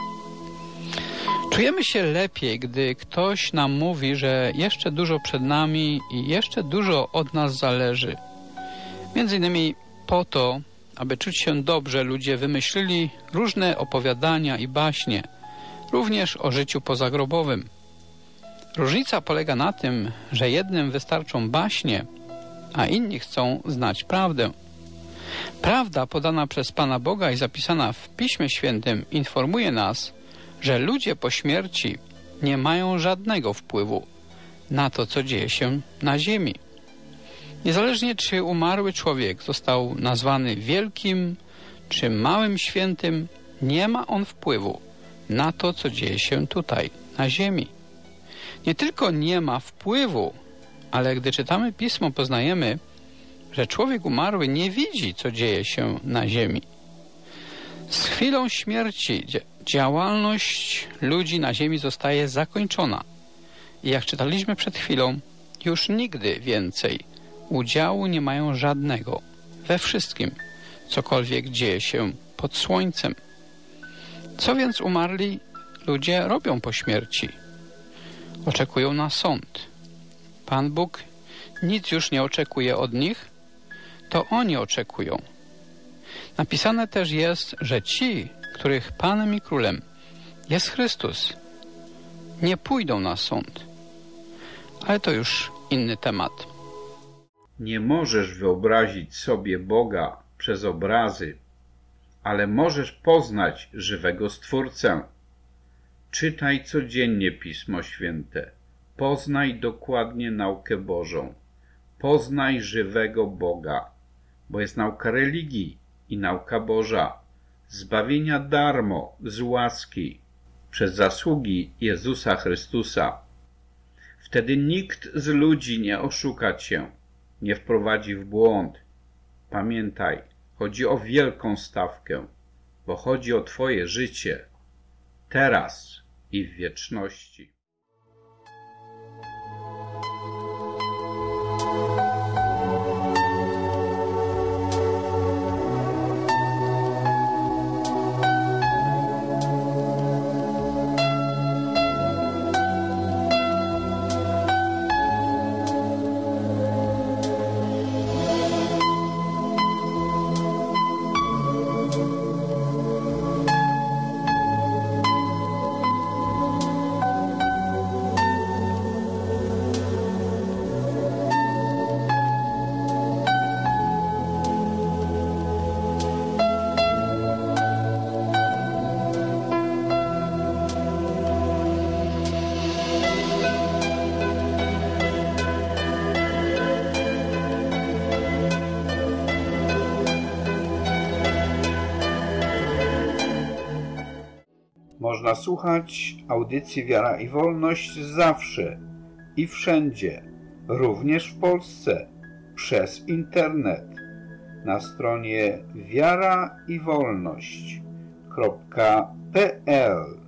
Czujemy się lepiej, gdy ktoś nam mówi, że jeszcze dużo przed nami i jeszcze dużo od nas zależy. Między innymi po to, aby czuć się dobrze, ludzie wymyślili różne opowiadania i baśnie, również o życiu pozagrobowym. Różnica polega na tym, że jednym wystarczą baśnie, a inni chcą znać prawdę. Prawda podana przez Pana Boga i zapisana w Piśmie Świętym informuje nas, że ludzie po śmierci nie mają żadnego wpływu na to, co dzieje się na ziemi. Niezależnie, czy umarły człowiek został nazwany wielkim czy małym świętym, nie ma on wpływu na to, co dzieje się tutaj, na ziemi. Nie tylko nie ma wpływu, ale gdy czytamy Pismo, poznajemy, że człowiek umarły nie widzi, co dzieje się na ziemi. Z chwilą śmierci działalność ludzi na ziemi zostaje zakończona. I jak czytaliśmy przed chwilą, już nigdy więcej udziału nie mają żadnego we wszystkim, cokolwiek dzieje się pod słońcem. Co więc umarli ludzie robią po śmierci? Oczekują na sąd. Pan Bóg nic już nie oczekuje od nich, to oni oczekują. Napisane też jest, że ci, których Panem i Królem jest Chrystus, nie pójdą na sąd. Ale to już inny temat. Nie możesz wyobrazić sobie Boga przez obrazy, ale możesz poznać żywego Stwórcę. Czytaj codziennie Pismo Święte. Poznaj dokładnie naukę Bożą. Poznaj żywego Boga, bo jest nauka religii i nauka Boża, zbawienia darmo, z łaski, przez zasługi Jezusa Chrystusa. Wtedy nikt z ludzi nie oszuka cię, nie wprowadzi w błąd. Pamiętaj, chodzi o wielką stawkę, bo chodzi o twoje życie, teraz i w wieczności. Można słuchać audycji Wiara i Wolność zawsze i wszędzie, również w Polsce, przez internet na stronie wiaraiwolność.pl.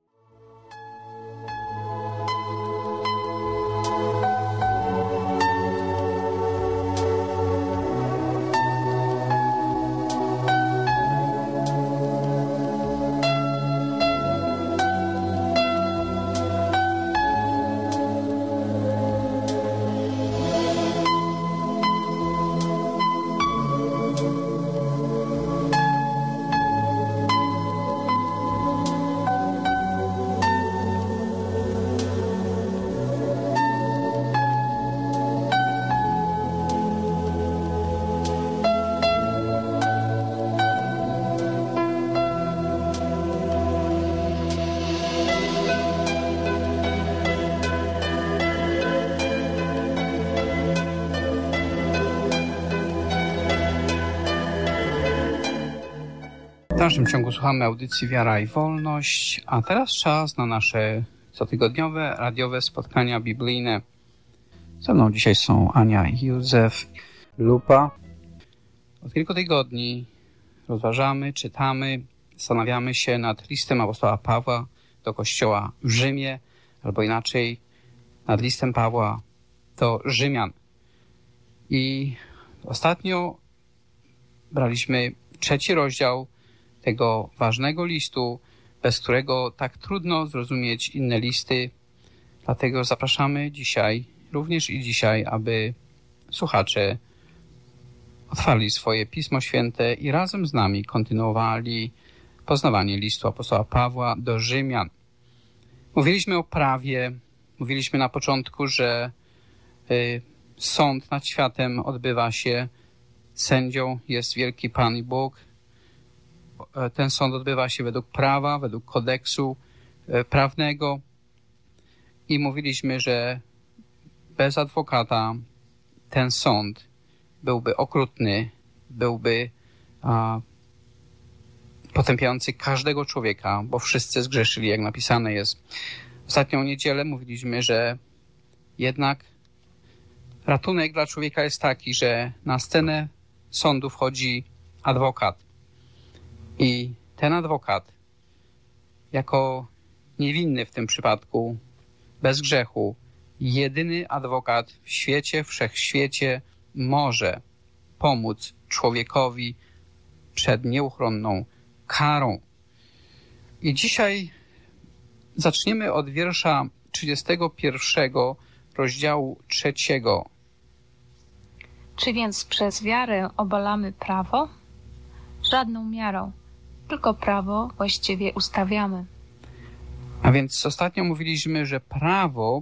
W dalszym ciągu słuchamy audycji Wiara i Wolność, a teraz czas na nasze cotygodniowe radiowe spotkania biblijne. Ze mną dzisiaj są Ania i Józef. Lupa. Od kilku tygodni rozważamy, czytamy, zastanawiamy się nad listem apostoła Pawła do kościoła w Rzymie, albo inaczej nad listem Pawła do Rzymian. I ostatnio braliśmy 3 rozdział tego ważnego listu, bez którego tak trudno zrozumieć inne listy. Dlatego zapraszamy również dzisiaj, aby słuchacze otwarli swoje Pismo Święte i razem z nami kontynuowali poznawanie listu apostoła Pawła do Rzymian. Mówiliśmy o prawie, mówiliśmy na początku, że sąd nad światem odbywa się, sędzią jest wielki Pan i Bóg. Ten sąd odbywa się według prawa, według kodeksu prawnego i mówiliśmy, że bez adwokata ten sąd byłby okrutny, byłby potępiający każdego człowieka, bo wszyscy zgrzeszyli, jak napisane jest. Ostatnią niedzielę mówiliśmy, że jednak ratunek dla człowieka jest taki, że na scenę sądu wchodzi adwokat. I ten adwokat, jako niewinny w tym przypadku, bez grzechu, jedyny adwokat w świecie, wszechświecie może pomóc człowiekowi przed nieuchronną karą. I dzisiaj zaczniemy od wiersza 31 rozdziału 3. Czy więc przez wiarę obalamy prawo? Żadną miarą, tylko prawo właściwie ustawiamy. A więc ostatnio mówiliśmy, że prawo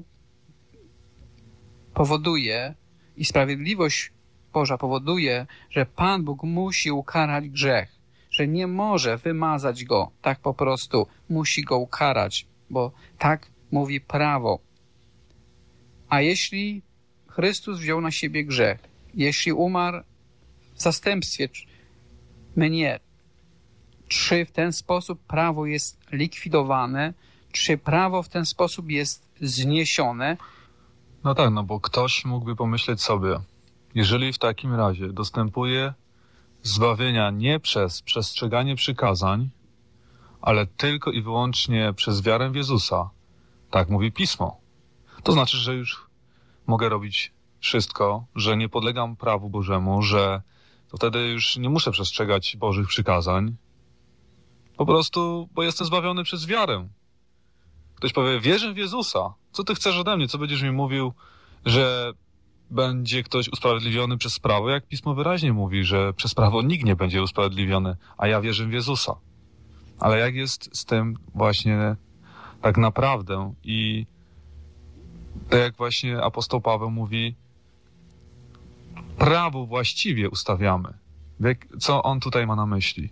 powoduje i sprawiedliwość Boża powoduje, że Pan Bóg musi ukarać grzech, że nie może wymazać go tak po prostu, musi go ukarać, bo tak mówi prawo. A jeśli Chrystus wziął na siebie grzech, jeśli umarł w zastępstwie mnie, czy w ten sposób prawo jest likwidowane, czy prawo w ten sposób jest zniesione? No tak, bo ktoś mógłby pomyśleć sobie, jeżeli w takim razie dostępuje zbawienia nie przez przestrzeganie przykazań, ale tylko i wyłącznie przez wiarę w Jezusa, tak mówi Pismo, to znaczy, że już mogę robić wszystko, że nie podlegam prawu Bożemu, że to wtedy już nie muszę przestrzegać Bożych przykazań, po prostu, bo jestem zbawiony przez wiarę. Ktoś powie, wierzę w Jezusa, co ty chcesz ode mnie, co będziesz mi mówił, że będzie ktoś usprawiedliwiony przez prawo, jak Pismo wyraźnie mówi, że przez prawo nikt nie będzie usprawiedliwiony, a ja wierzę w Jezusa. Ale jak jest z tym właśnie tak naprawdę i tak jak właśnie apostoł Paweł mówi, prawo właściwie ustawiamy. Co on tutaj ma na myśli?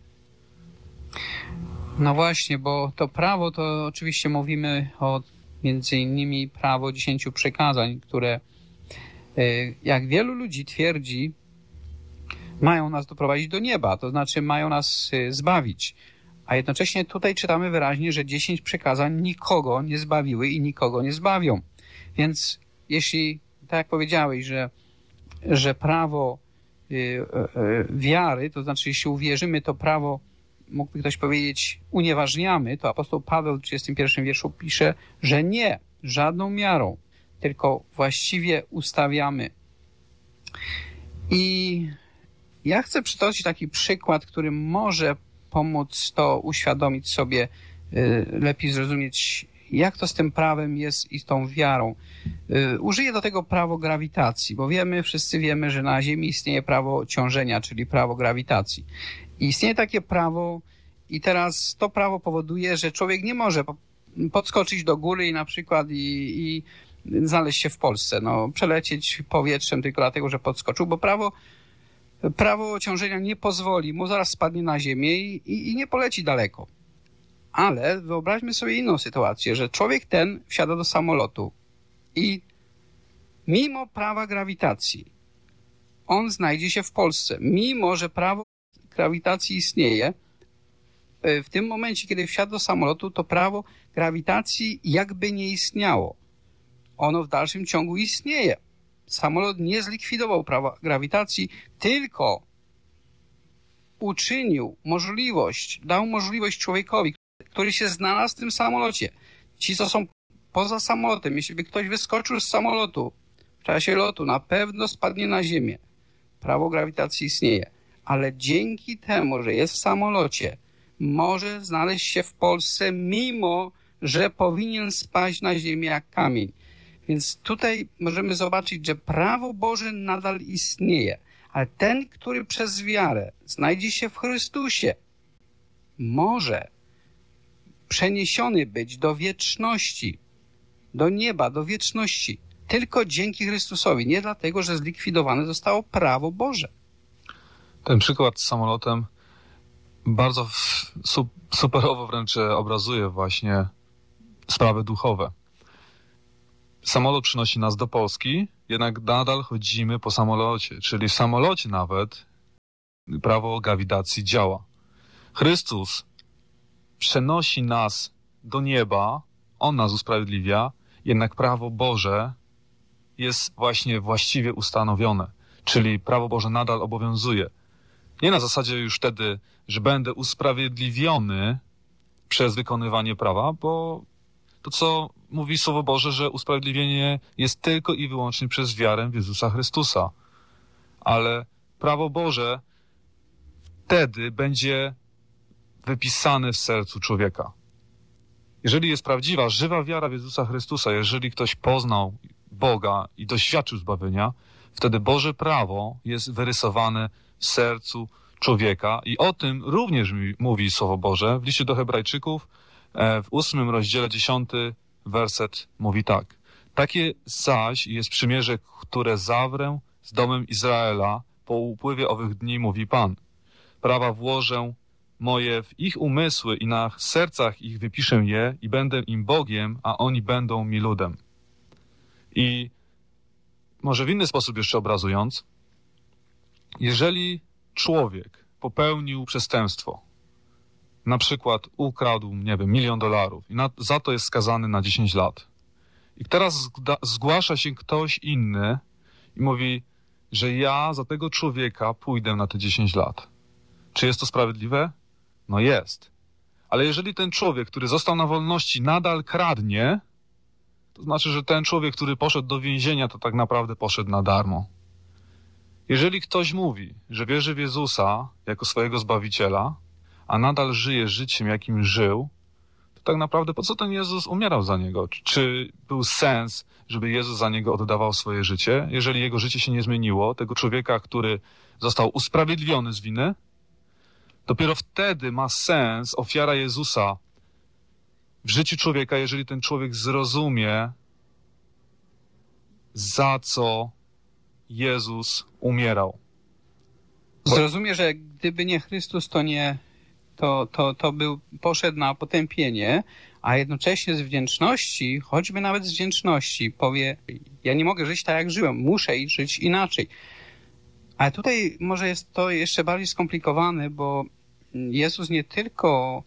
No właśnie, bo to prawo to oczywiście mówimy o między innymi prawo 10 przykazań, które jak wielu ludzi twierdzi, mają nas doprowadzić do nieba, to znaczy mają nas zbawić. A jednocześnie tutaj czytamy wyraźnie, że 10 przykazań nikogo nie zbawiły i nikogo nie zbawią. Więc jeśli, tak jak powiedziałeś, że prawo wiary, to znaczy jeśli uwierzymy, to prawo, mógłby ktoś powiedzieć, unieważniamy, to apostoł Paweł w 31 wierszu pisze, że nie, żadną miarą, tylko właściwie ustawiamy. I ja chcę przytoczyć taki przykład, który może pomóc to uświadomić sobie, lepiej zrozumieć, jak to z tym prawem jest i z tą wiarą. Użyję do tego prawo grawitacji, bo wszyscy wiemy, że na Ziemi istnieje prawo ciążenia, czyli prawo grawitacji. I istnieje takie prawo i teraz to prawo powoduje, że człowiek nie może podskoczyć do góry i na przykład i znaleźć się w Polsce, przelecieć powietrzem tylko dlatego, że podskoczył, bo prawo ciążenia nie pozwoli mu, zaraz spadnie na ziemię i nie poleci daleko. Ale wyobraźmy sobie inną sytuację, że człowiek ten wsiada do samolotu i mimo prawa grawitacji on znajdzie się w Polsce. Mimo że prawo grawitacji istnieje, w tym momencie, kiedy wsiadł do samolotu, to prawo grawitacji jakby nie istniało. Ono w dalszym ciągu istnieje. Samolot nie zlikwidował prawa grawitacji, tylko dał możliwość człowiekowi, który się znalazł w tym samolocie. Ci, co są poza samolotem. Jeśli by ktoś wyskoczył z samolotu w czasie lotu, na pewno spadnie na ziemię. Prawo grawitacji istnieje. Ale dzięki temu, że jest w samolocie, może znaleźć się w Polsce, mimo że powinien spaść na ziemię jak kamień. Więc tutaj możemy zobaczyć, że prawo Boże nadal istnieje. Ale ten, który przez wiarę znajdzie się w Chrystusie, może przeniesiony być do wieczności, do nieba, do wieczności. Tylko dzięki Chrystusowi. Nie dlatego, że zlikwidowane zostało prawo Boże. Ten przykład z samolotem bardzo superowo wręcz obrazuje właśnie sprawy duchowe. Samolot przynosi nas do Polski, jednak nadal chodzimy po samolocie, czyli w samolocie nawet prawo grawitacji działa. Chrystus przenosi nas do nieba, On nas usprawiedliwia, jednak prawo Boże jest właśnie właściwie ustanowione, czyli prawo Boże nadal obowiązuje. Nie na zasadzie już wtedy, że będę usprawiedliwiony przez wykonywanie prawa, bo to, co mówi Słowo Boże, że usprawiedliwienie jest tylko i wyłącznie przez wiarę w Jezusa Chrystusa. Ale prawo Boże wtedy będzie wypisane w sercu człowieka. Jeżeli jest prawdziwa, żywa wiara w Jezusa Chrystusa, jeżeli ktoś poznał Boga i doświadczył zbawienia, wtedy Boże prawo jest wyrysowane w sercu człowieka i o tym również mówi Słowo Boże. W liście do Hebrajczyków w 8 rozdziale 10 werset mówi tak. Takie zaś jest przymierze, które zawrę z domem Izraela po upływie owych dni, mówi Pan. Prawa włożę moje w ich umysły i na sercach ich wypiszę je i będę im Bogiem, a oni będą mi ludem. I może w inny sposób jeszcze obrazując, jeżeli człowiek popełnił przestępstwo, na przykład ukradł, nie wiem, $1 000 000 i za to jest skazany na 10 lat. I teraz zgłasza się ktoś inny i mówi, że ja za tego człowieka pójdę na te 10 lat. Czy jest to sprawiedliwe? No jest. Ale jeżeli ten człowiek, który został na wolności, nadal kradnie, to znaczy, że ten człowiek, który poszedł do więzienia, to tak naprawdę poszedł na darmo. Jeżeli ktoś mówi, że wierzy w Jezusa jako swojego Zbawiciela, a nadal żyje życiem, jakim żył, to tak naprawdę po co ten Jezus umierał za niego? Czy był sens, żeby Jezus za niego oddawał swoje życie? Jeżeli jego życie się nie zmieniło, tego człowieka, który został usprawiedliwiony z winy, dopiero wtedy ma sens ofiara Jezusa w życiu człowieka, jeżeli ten człowiek zrozumie, za co Jezus umierał. Zrozumie, że gdyby nie Chrystus, to poszedł na potępienie, a jednocześnie z wdzięczności, choćby nawet z wdzięczności, powie, ja nie mogę żyć tak, jak żyłem, muszę żyć inaczej. Ale tutaj może jest to jeszcze bardziej skomplikowane, bo Jezus nie tylko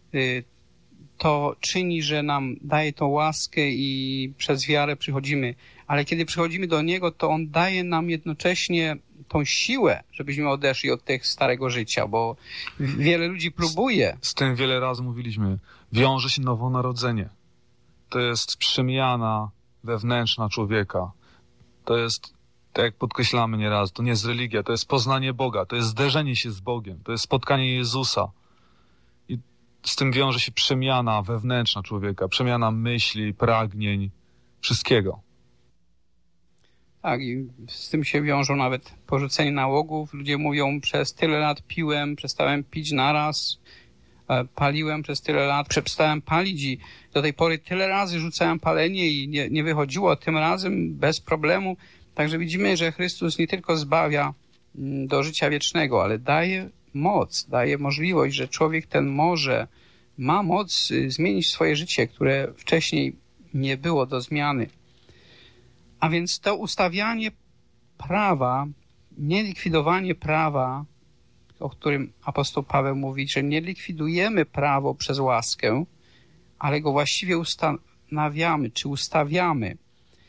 to czyni, że nam daje tą łaskę i przez wiarę przychodzimy, ale kiedy przychodzimy do Niego, to On daje nam jednocześnie tą siłę, żebyśmy odeszli od tego starego życia, bo wiele ludzi próbuje. Z tym wiele razy mówiliśmy, wiąże się nowonarodzenie. To jest przemiana wewnętrzna człowieka. To jest, tak jak podkreślamy nieraz, to nie jest religia, to jest poznanie Boga, to jest zderzenie się z Bogiem, to jest spotkanie Jezusa. I z tym wiąże się przemiana wewnętrzna człowieka, przemiana myśli, pragnień, wszystkiego. Tak, i z tym się wiążą nawet porzucenie nałogów. Ludzie mówią, przez tyle lat piłem, przestałem pić naraz, paliłem przez tyle lat, przestałem palić i do tej pory tyle razy rzucałem palenie i nie wychodziło, tym razem bez problemu. Także widzimy, że Chrystus nie tylko zbawia do życia wiecznego, ale daje moc, daje możliwość, że człowiek ten ma moc zmienić swoje życie, które wcześniej nie było do zmiany. A więc to ustawianie prawa, nie likwidowanie prawa, o którym apostoł Paweł mówi, że nie likwidujemy prawo przez łaskę, ale go właściwie ustanawiamy, czy ustawiamy.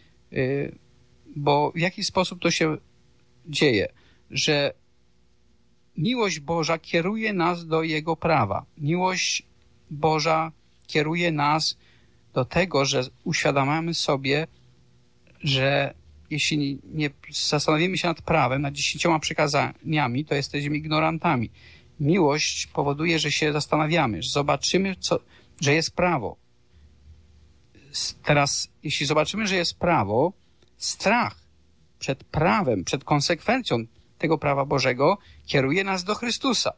Bo w jaki sposób to się dzieje? Że miłość Boża kieruje nas do Jego prawa. Miłość Boża kieruje nas do tego, że uświadamiamy sobie, że jeśli nie zastanowimy się nad prawem, nad 10 przykazaniami, to jesteśmy ignorantami. Miłość powoduje, że się zastanawiamy, że zobaczymy, że jest prawo. Teraz, jeśli zobaczymy, że jest prawo, strach przed prawem, przed konsekwencją tego prawa Bożego kieruje nas do Chrystusa.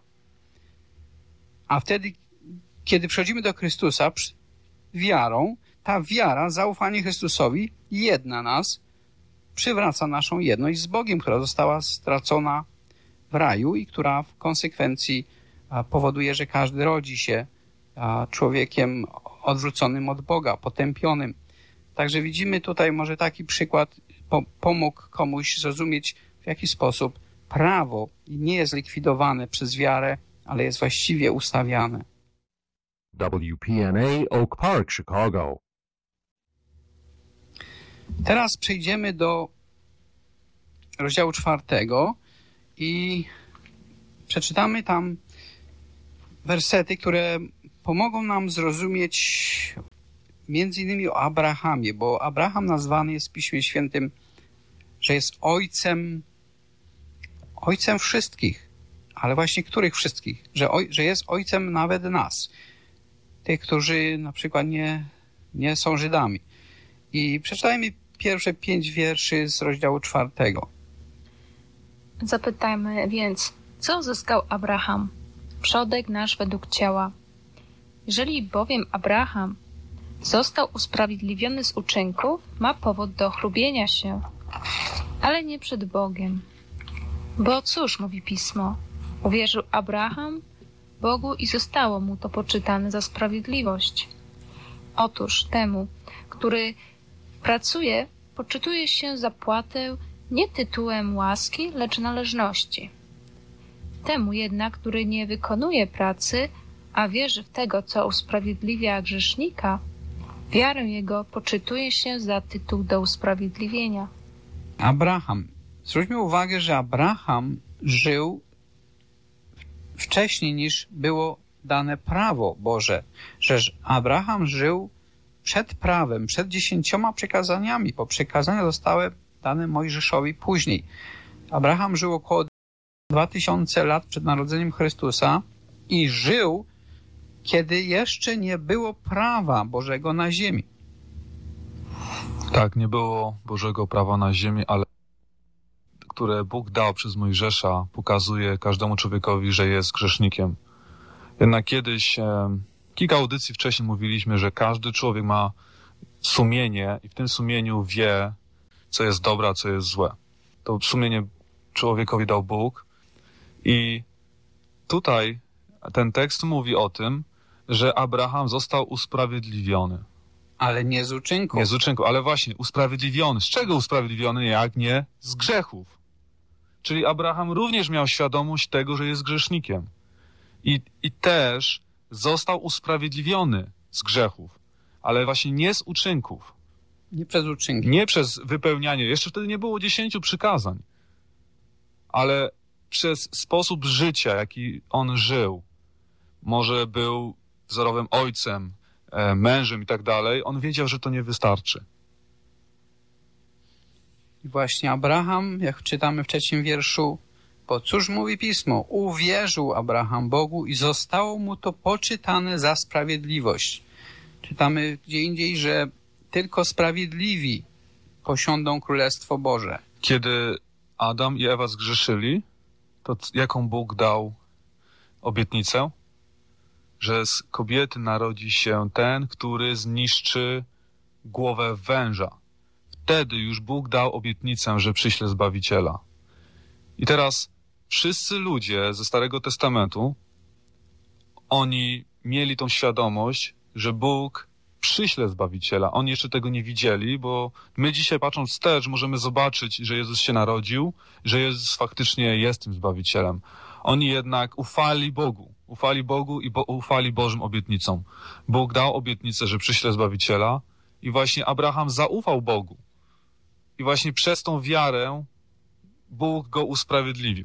A wtedy, kiedy przychodzimy do Chrystusa wiarą, ta wiara, zaufanie Chrystusowi jedna nas, przywraca naszą jedność z Bogiem, która została stracona w raju i która w konsekwencji powoduje, że każdy rodzi się człowiekiem odwróconym od Boga, potępionym. Także widzimy tutaj może taki przykład pomógł komuś zrozumieć, w jaki sposób prawo nie jest likwidowane przez wiarę, ale jest właściwie ustawiane. WPNA Oak Park, Chicago. Teraz przejdziemy do rozdziału 4 i przeczytamy tam wersety, które pomogą nam zrozumieć między innymi o Abrahamie, bo Abraham nazwany jest w Piśmie Świętym, że jest ojcem wszystkich. Ale właśnie których wszystkich? Że jest ojcem nawet nas. Tych, którzy na przykład nie są Żydami. I przeczytajmy pierwsze 5 wierszy z rozdziału 4. Zapytajmy więc, co uzyskał Abraham, przodek nasz według ciała? Jeżeli bowiem Abraham został usprawiedliwiony z uczynków, ma powód do chlubienia się, ale nie przed Bogiem. Bo cóż, mówi Pismo, uwierzył Abraham Bogu i zostało mu to poczytane za sprawiedliwość. Otóż temu, który pracuje, poczytuje się zapłatę nie tytułem łaski, lecz należności. Temu jednak, który nie wykonuje pracy, a wierzy w tego, co usprawiedliwia grzesznika, wiarę jego poczytuje się za tytuł do usprawiedliwienia. Abraham. Zwróćmy uwagę, że Abraham żył wcześniej niż było dane prawo Boże, że Abraham żył przed prawem, przed 10 przykazaniami, bo przykazania zostały dane Mojżeszowi później. Abraham żył około 2000 lat przed narodzeniem Chrystusa i żył, kiedy jeszcze nie było prawa Bożego na ziemi. Tak, nie było Bożego prawa na ziemi, ale które Bóg dał przez Mojżesza, pokazuje każdemu człowiekowi, że jest grzesznikiem. Jednak kiedyś, kilka audycji wcześniej mówiliśmy, że każdy człowiek ma sumienie i w tym sumieniu wie, co jest dobre, a co jest złe. To sumienie człowiekowi dał Bóg i tutaj ten tekst mówi o tym, że Abraham został usprawiedliwiony. Ale nie z uczynku. Nie z uczynku, ale właśnie usprawiedliwiony. Z czego usprawiedliwiony, jak nie z grzechów? Czyli Abraham również miał świadomość tego, że jest grzesznikiem. I też został usprawiedliwiony z grzechów, ale właśnie nie z uczynków. Nie przez uczynki. Nie przez wypełnianie. Jeszcze wtedy nie było 10 przykazań. Ale przez sposób życia, jaki on żył, może był wzorowym ojcem, mężem i tak dalej, on wiedział, że to nie wystarczy. I właśnie Abraham, jak czytamy w 3 wierszu, bo cóż mówi Pismo? Uwierzył Abraham Bogu i zostało mu to poczytane za sprawiedliwość. Czytamy gdzie indziej, że tylko sprawiedliwi posiądą Królestwo Boże. Kiedy Adam i Ewa zgrzeszyli, to jaką Bóg dał obietnicę? Że z kobiety narodzi się ten, który zniszczy głowę węża. Wtedy już Bóg dał obietnicę, że przyśle Zbawiciela. I teraz wszyscy ludzie ze Starego Testamentu, oni mieli tą świadomość, że Bóg przyśle Zbawiciela. Oni jeszcze tego nie widzieli, bo my dzisiaj patrząc wstecz możemy zobaczyć, że Jezus się narodził, że Jezus faktycznie jest tym Zbawicielem. Oni jednak ufali Bogu i ufali Bożym obietnicom. Bóg dał obietnicę, że przyśle Zbawiciela i właśnie Abraham zaufał Bogu. I właśnie przez tą wiarę Bóg go usprawiedliwił.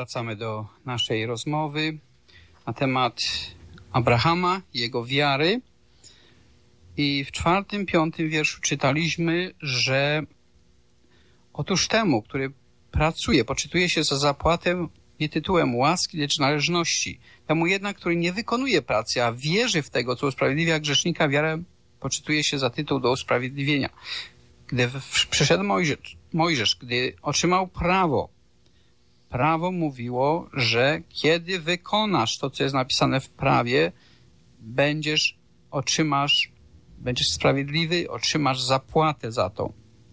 wracamy do naszej rozmowy na temat Abrahama i jego wiary. I w 4., 5. wierszu czytaliśmy, że otóż temu, który pracuje, poczytuje się za zapłatę nie tytułem łaski, lecz należności. Temu jednak, który nie wykonuje pracy, a wierzy w tego, co usprawiedliwia grzesznika, wiarę poczytuje się za tytuł do usprawiedliwienia. Gdy przyszedł Mojżesz, gdy otrzymał prawo mówiło, że kiedy wykonasz to, co jest napisane w prawie, będziesz sprawiedliwy, otrzymasz zapłatę za to.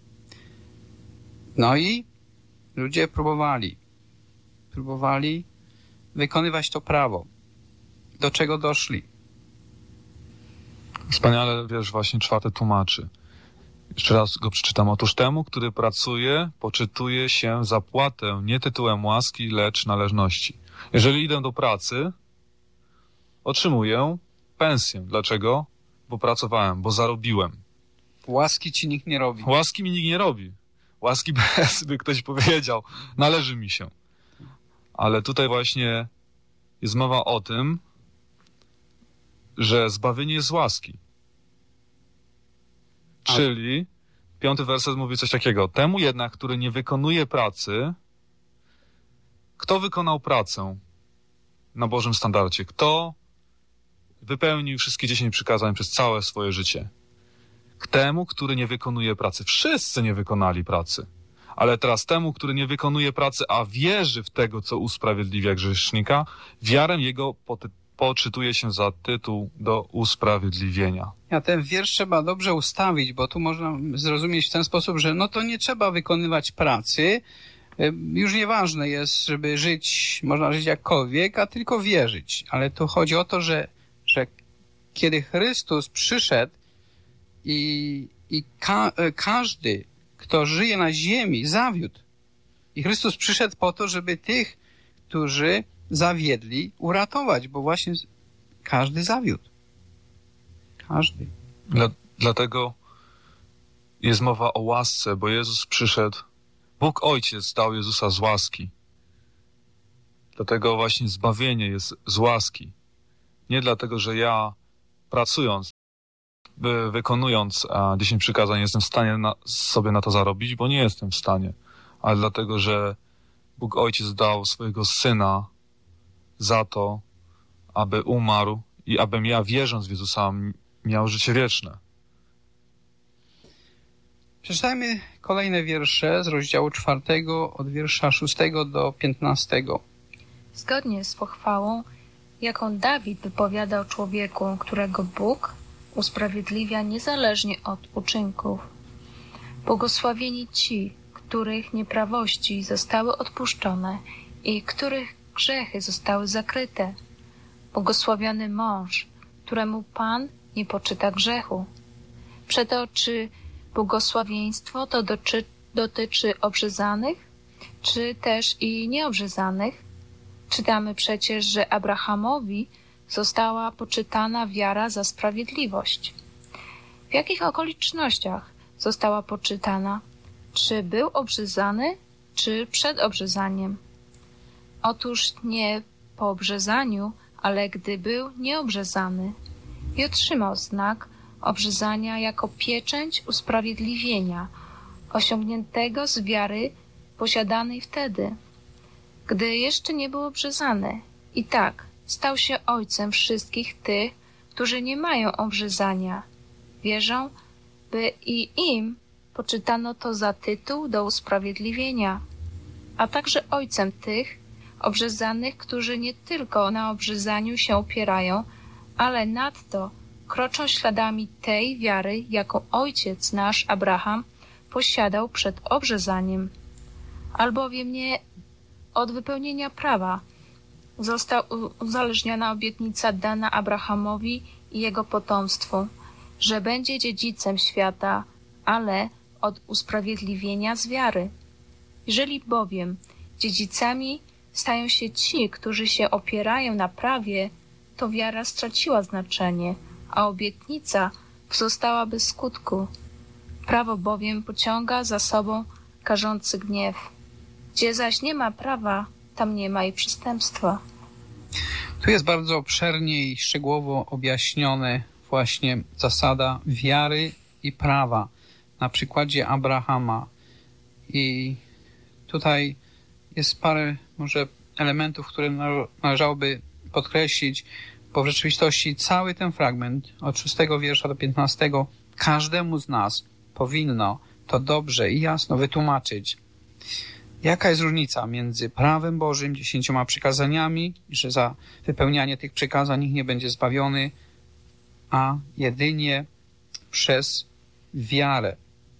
No i ludzie próbowali wykonywać to prawo. Do czego doszli? Wspaniale, wiesz, właśnie 4 tłumaczy. Jeszcze raz go przeczytam. Otóż temu, który pracuje, poczytuje się zapłatę nie tytułem łaski, lecz należności. Jeżeli idę do pracy, otrzymuję pensję. Dlaczego? Bo pracowałem, bo zarobiłem. Łaski ci nikt nie robi. Łaski mi nikt nie robi. Łaski bez, by ktoś powiedział, należy mi się. Ale tutaj właśnie jest mowa o tym, że zbawienie jest z łaski. Czyli 5. werset mówi coś takiego. Temu jednak, który nie wykonuje pracy, kto wykonał pracę na Bożym standardzie? Kto wypełnił wszystkie 10 przykazań przez całe swoje życie? K temu, który nie wykonuje pracy. Wszyscy nie wykonali pracy. Ale teraz temu, który nie wykonuje pracy, a wierzy w tego, co usprawiedliwia grzesznika, wiarę jego poczytuje się za tytuł do usprawiedliwienia. Ja ten wiersz trzeba dobrze ustawić, bo tu można zrozumieć w ten sposób, że no to nie trzeba wykonywać pracy. Już nieważne jest, żeby żyć, można żyć jakkolwiek, a tylko wierzyć. Ale tu chodzi o to, że kiedy Chrystus przyszedł i każdy, kto żyje na ziemi, zawiódł. I Chrystus przyszedł po to, żeby tych, którzy zawiedli, uratować, bo właśnie każdy zawiódł. Każdy. Dlatego jest mowa o łasce, bo Jezus przyszedł, Bóg Ojciec dał Jezusa z łaski. Dlatego właśnie zbawienie jest z łaski. Nie dlatego, że ja pracując, wykonując 10 przykazań jestem w stanie sobie na to zarobić, bo nie jestem w stanie. Ale dlatego, że Bóg Ojciec dał swojego Syna za to, aby umarł i abym ja, wierząc w Jezusa, miał życie wieczne. Przeczytajmy kolejne wiersze z rozdziału 4, od wiersza 6 do 15. Zgodnie z pochwałą, jaką Dawid wypowiadał człowieku, którego Bóg usprawiedliwia niezależnie od uczynków. Błogosławieni ci, których nieprawości zostały odpuszczone i których grzechy zostały zakryte. Błogosławiony mąż, któremu Pan nie poczyta grzechu. Przeto czy błogosławieństwo to dotyczy obrzezanych, czy też i nieobrzezanych? Czytamy przecież, że Abrahamowi została poczytana wiara za sprawiedliwość. W jakich okolicznościach została poczytana? Czy był obrzezany, czy przed obrzezaniem? Otóż nie po obrzezaniu, ale gdy był nieobrzezany i otrzymał znak obrzezania jako pieczęć usprawiedliwienia, osiągniętego z wiary posiadanej wtedy, gdy jeszcze nie był obrzezany. I tak stał się ojcem wszystkich tych, którzy nie mają obrzezania. Wierzą, by i im poczytano to za tytuł do usprawiedliwienia, a także ojcem tych obrzezanych, którzy nie tylko na obrzezaniu się opierają, ale nadto kroczą śladami tej wiary, jaką ojciec nasz Abraham posiadał przed obrzezaniem. Albowiem nie od wypełnienia prawa została uzależniona obietnica dana Abrahamowi i jego potomstwu, że będzie dziedzicem świata, ale od usprawiedliwienia z wiary. Jeżeli bowiem dziedzicami stają się ci, którzy się opierają na prawie, to wiara straciła znaczenie, a obietnica pozostała bez skutku. Prawo bowiem pociąga za sobą karzący gniew. Gdzie zaś nie ma prawa, tam nie ma i przestępstwa. Tu jest bardzo obszernie i szczegółowo objaśnione właśnie zasada wiary i prawa na przykładzie Abrahama. I tutaj jest parę może elementów, które należałoby podkreślić, bo w rzeczywistości cały ten fragment od 6 wiersza do 15 każdemu z nas powinno to dobrze i jasno wytłumaczyć. Jaka jest różnica między prawem Bożym, 10 przykazaniami, że za wypełnianie tych przykazań nikt nie będzie zbawiony, a jedynie przez wiarę.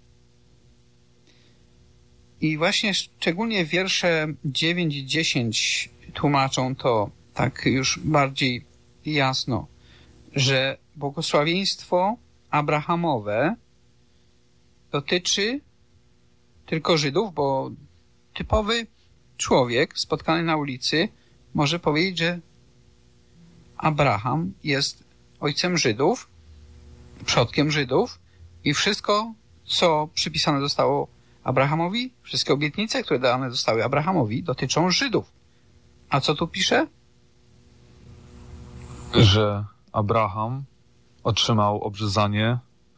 I właśnie szczególnie wiersze 9 i 10 tłumaczą to tak już bardziej jasno, że błogosławieństwo abrahamowe dotyczy tylko Żydów, bo typowy człowiek spotkany na ulicy może powiedzieć, że Abraham jest ojcem Żydów, przodkiem Żydów i wszystko, co przypisane zostało Abrahamowi, wszystkie obietnice, które dane zostały Abrahamowi, dotyczą Żydów. A co tu pisze? Że Abraham otrzymał obrzezanie,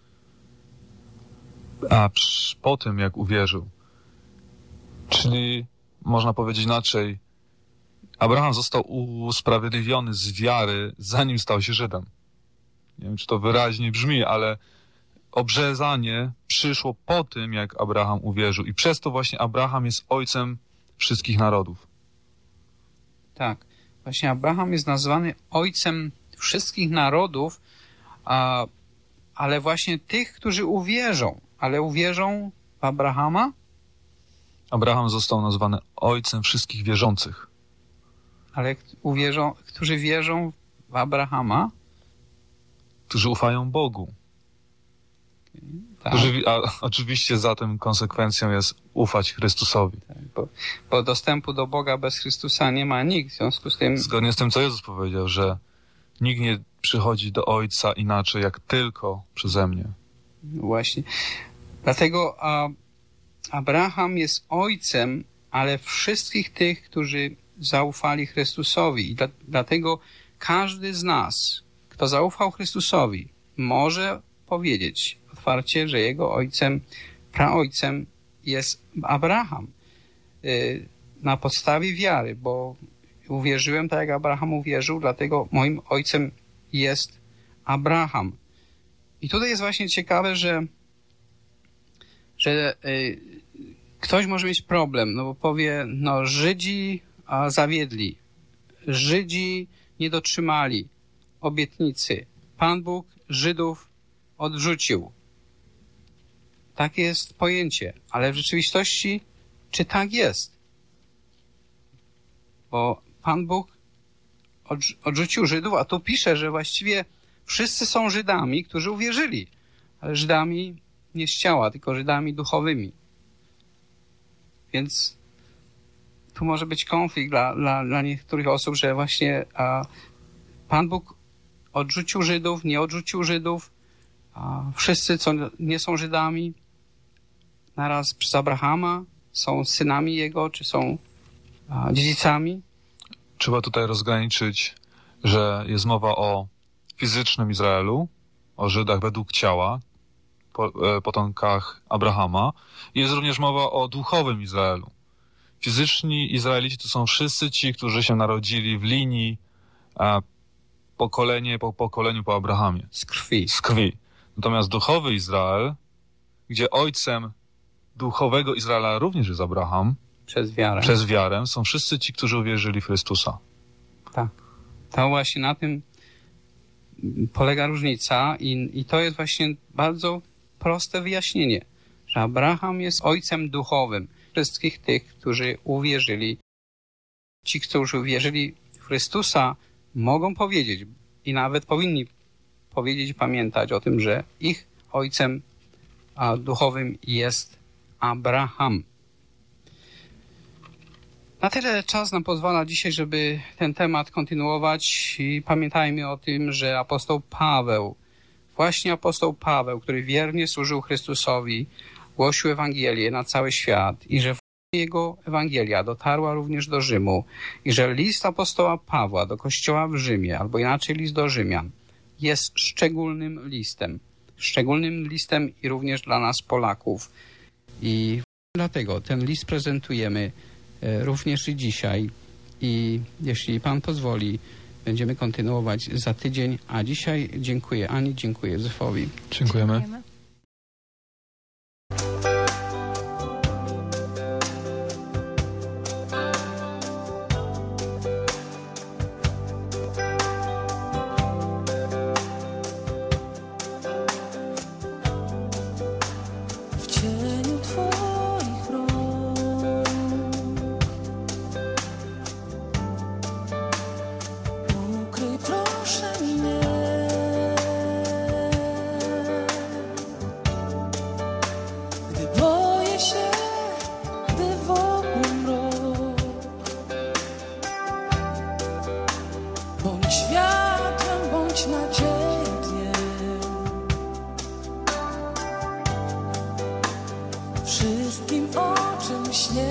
a po tym, jak uwierzył. Czyli, można powiedzieć inaczej, Abraham został usprawiedliwiony z wiary, zanim stał się Żydem. Nie wiem, czy to wyraźnie brzmi, ale obrzezanie przyszło po tym, jak Abraham uwierzył. I przez to właśnie Abraham jest ojcem wszystkich narodów. Tak. Właśnie Abraham jest nazwany ojcem wszystkich narodów, ale właśnie tych, którzy uwierzą. Ale uwierzą w Abrahama? Abraham został nazwany ojcem wszystkich wierzących. Ale którzy wierzą w Abrahama? Którzy ufają Bogu. Tak. Oczywiście za tym konsekwencją jest ufać Chrystusowi. Tak, bo dostępu do Boga bez Chrystusa nie ma nikt. W związku z tym... Zgodnie z tym, co Jezus powiedział, że nikt nie przychodzi do Ojca inaczej, jak tylko przeze mnie. Właśnie. Dlatego Abraham jest ojcem, ale wszystkich tych, którzy zaufali Chrystusowi. I dlatego każdy z nas, kto zaufał Chrystusowi, może powiedzieć otwarcie, że jego ojcem, praojcem jest Abraham. Na podstawie wiary, bo uwierzyłem tak, jak Abraham uwierzył, dlatego moim ojcem jest Abraham. I tutaj jest właśnie ciekawe, że ktoś może mieć problem, no bo powie, no Żydzi zawiedli, Żydzi nie dotrzymali obietnicy. Pan Bóg Żydów odrzucił. Takie jest pojęcie, ale w rzeczywistości czy tak jest? Bo Pan Bóg odrzucił Żydów, a tu pisze, że właściwie wszyscy są Żydami, którzy uwierzyli, ale Żydami nie z ciała, tylko Żydami duchowymi. Więc tu może być konflikt dla niektórych osób, że właśnie Pan Bóg odrzucił Żydów, nie odrzucił Żydów, wszyscy, co nie są Żydami, naraz przez Abrahama są synami Jego, czy są dziedzicami. Trzeba tutaj rozgraniczyć, że jest mowa o fizycznym Izraelu, o Żydach według ciała, potomkach Abrahama. Jest również mowa o duchowym Izraelu. Fizyczni Izraelici to są wszyscy ci, którzy się narodzili w linii pokolenie po pokoleniu po Abrahamie. Z krwi. Z krwi. Natomiast duchowy Izrael, gdzie ojcem duchowego Izraela również jest Abraham, przez wiarę, są wszyscy ci, którzy uwierzyli w Chrystusa. Tak. To właśnie na tym polega różnica i to jest właśnie bardzo proste wyjaśnienie, że Abraham jest ojcem duchowym wszystkich tych, którzy uwierzyli. Ci, którzy uwierzyli w Chrystusa, mogą powiedzieć i nawet powinni powiedzieć i pamiętać o tym, że ich ojcem duchowym jest Abraham. Na tyle czas nam pozwala dzisiaj, żeby ten temat kontynuować i pamiętajmy o tym, że apostoł Paweł, właśnie apostoł Paweł, który wiernie służył Chrystusowi, głosił Ewangelię na cały świat i że jego Ewangelia dotarła również do Rzymu i że list apostoła Pawła do kościoła w Rzymie, albo inaczej list do Rzymian, jest szczególnym listem i również dla nas Polaków. I dlatego ten list prezentujemy również i dzisiaj i jeśli Pan pozwoli, będziemy kontynuować za tydzień, a dzisiaj dziękuję Ani, dziękuję Józefowi. Dziękujemy. Wszystkim o czym śnię,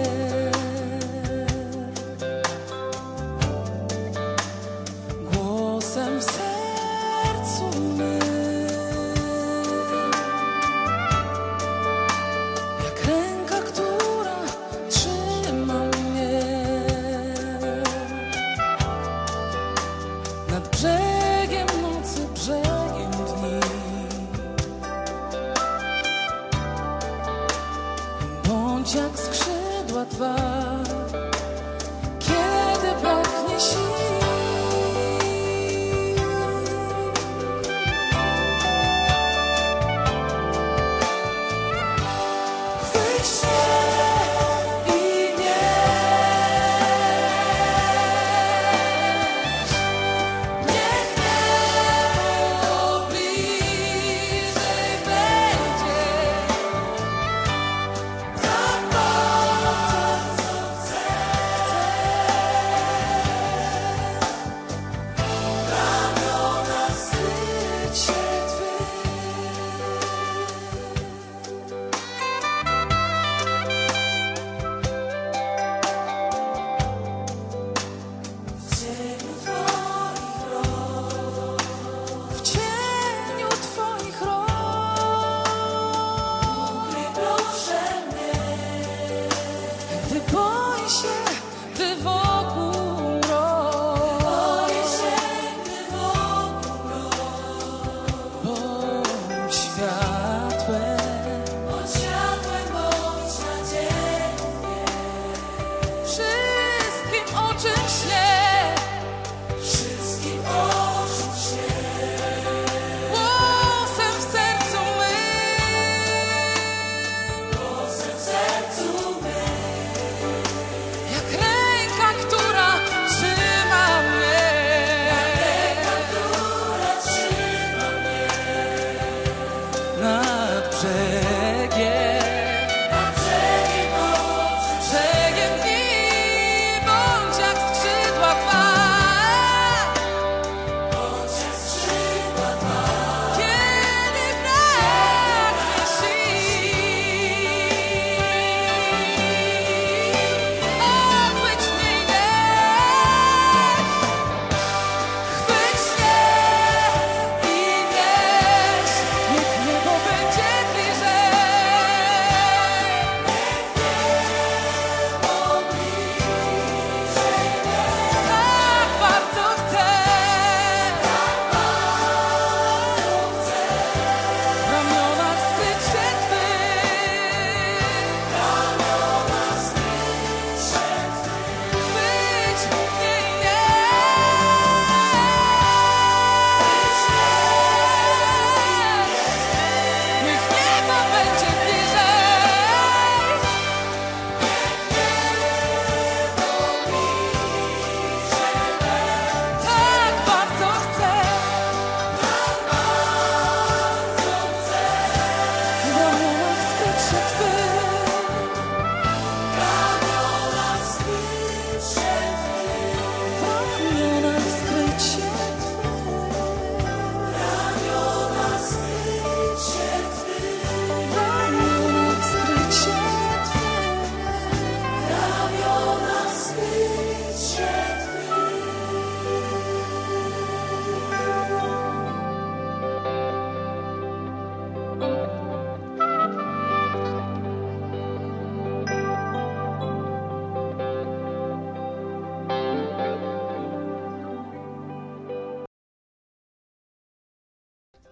głosem w sercu mym, jak ręka, która trzyma mnie nad brzegiem nocy, brzegiem dni. Bądź jak skrzydła Twa, kiedy braknie sił. Chwyć się i niech niebo bliżej będzie.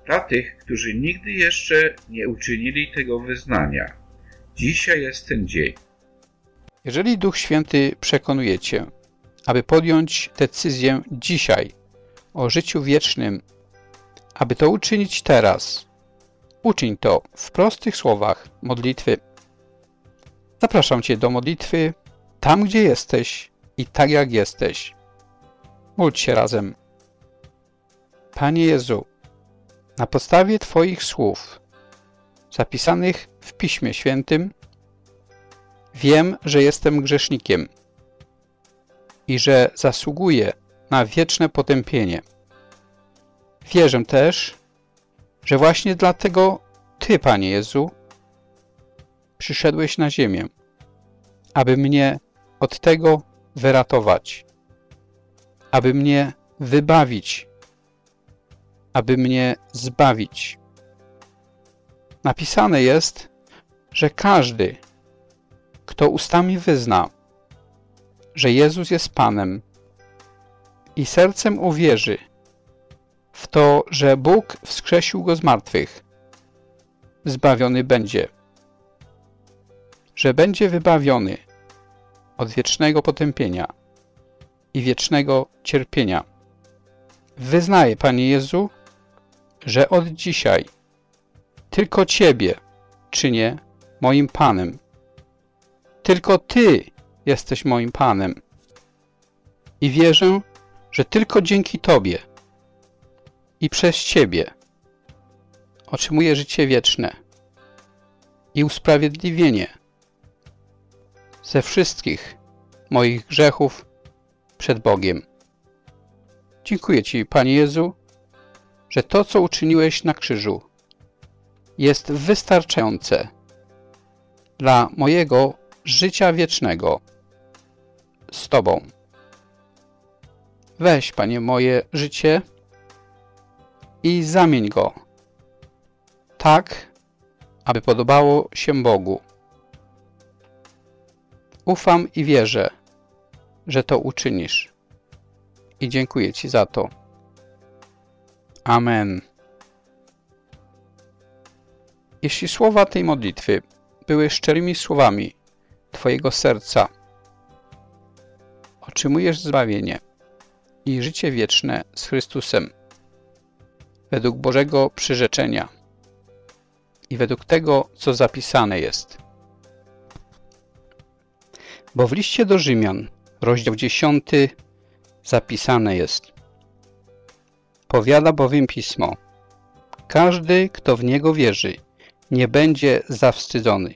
Dla tych, którzy nigdy jeszcze nie uczynili tego wyznania. Dzisiaj jest ten dzień. Jeżeli Duch Święty przekonuje Cię, aby podjąć decyzję dzisiaj o życiu wiecznym, aby to uczynić teraz, uczyń to w prostych słowach modlitwy. Zapraszam Cię do modlitwy tam, gdzie jesteś i tak jak jesteś. Módl się razem. Panie Jezu, na podstawie Twoich słów zapisanych w Piśmie Świętym wiem, że jestem grzesznikiem i że zasługuję na wieczne potępienie. Wierzę też, że właśnie dlatego Ty, Panie Jezu, przyszedłeś na ziemię, aby mnie od tego wyratować, aby mnie wybawić, aby mnie zbawić. Napisane jest, że każdy, kto ustami wyzna, że Jezus jest Panem i sercem uwierzy w to, że Bóg wskrzesił Go z martwych, zbawiony będzie, że będzie wybawiony od wiecznego potępienia i wiecznego cierpienia. Wyznaję, Panie Jezu, że od dzisiaj tylko Ciebie czynię moim Panem. Tylko Ty jesteś moim Panem. I wierzę, że tylko dzięki Tobie i przez Ciebie otrzymuję życie wieczne i usprawiedliwienie ze wszystkich moich grzechów przed Bogiem. Dziękuję Ci, Panie Jezu, że to, co uczyniłeś na krzyżu, jest wystarczające dla mojego życia wiecznego z Tobą. Weź, Panie, moje życie i zamień go tak, aby podobało się Bogu. Ufam i wierzę, że to uczynisz. I dziękuję Ci za to. Amen. Jeśli słowa tej modlitwy były szczerymi słowami Twojego serca, otrzymujesz zbawienie i życie wieczne z Chrystusem według Bożego przyrzeczenia i według tego, co zapisane jest. Bo w liście do Rzymian, rozdział 10, zapisane jest: powiada bowiem Pismo, każdy, kto w Niego wierzy, nie będzie zawstydzony.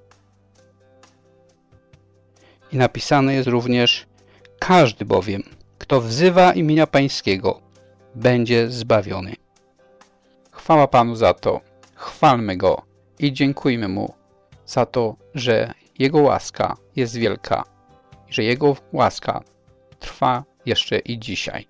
I napisane jest również: każdy bowiem, kto wzywa imienia Pańskiego, będzie zbawiony. Chwała Panu za to, chwalmy Go i dziękujmy Mu za to, że Jego łaska jest wielka i że Jego łaska trwa jeszcze i dzisiaj.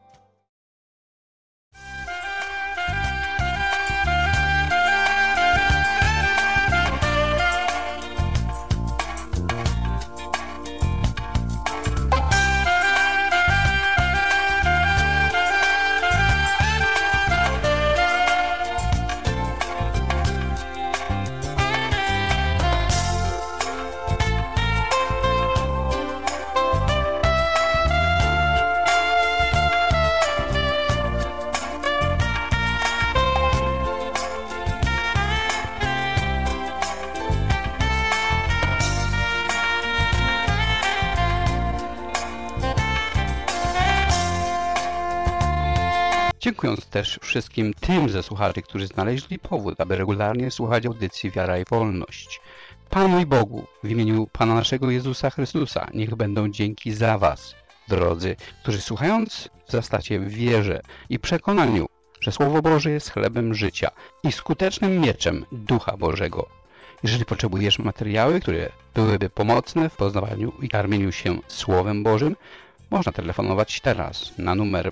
Dziękując też wszystkim tym ze słuchaczy, którzy znaleźli powód, aby regularnie słuchać audycji Wiara i Wolność. Panu i Bogu, w imieniu Pana naszego Jezusa Chrystusa, niech będą dzięki za Was, drodzy, którzy słuchając wzrastacie w wierze i przekonaniu, że Słowo Boże jest chlebem życia i skutecznym mieczem Ducha Bożego. Jeżeli potrzebujesz materiały, które byłyby pomocne w poznawaniu i karmieniu się Słowem Bożym, można telefonować teraz na numer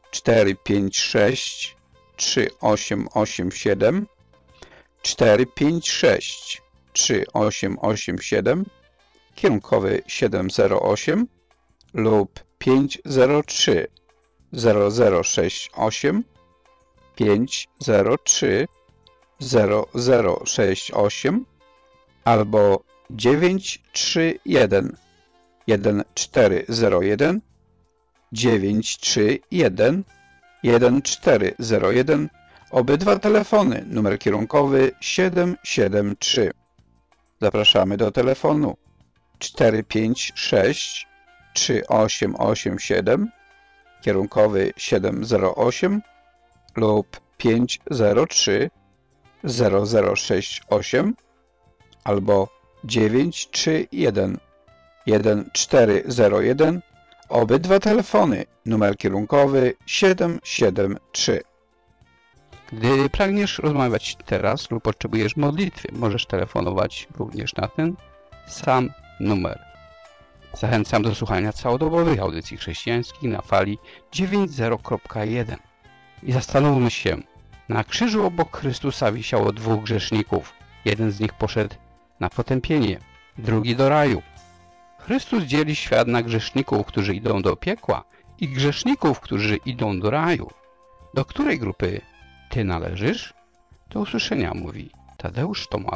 456 3887 456 3887 kierunkowy 708 lub 503 0068 503 0068 albo 931 1401 931 1401. Obydwa telefony, numer kierunkowy 773. Zapraszamy do telefonu 456 3887, kierunkowy 708 lub 503 0068 albo 931 1401. Obydwa telefony, numer kierunkowy 773. Gdy pragniesz rozmawiać teraz lub potrzebujesz modlitwy, możesz telefonować również na ten sam numer. Zachęcam do słuchania całodobowych audycji chrześcijańskich na fali 90.1. I zastanówmy się, na krzyżu obok Chrystusa wisiało dwóch grzeszników. Jeden z nich poszedł na potępienie, drugi do raju. Chrystus dzieli świat na grzeszników, którzy idą do piekła i grzeszników, którzy idą do raju. Do której grupy ty należysz? Do usłyszenia, mówi Tadeusz Tomal.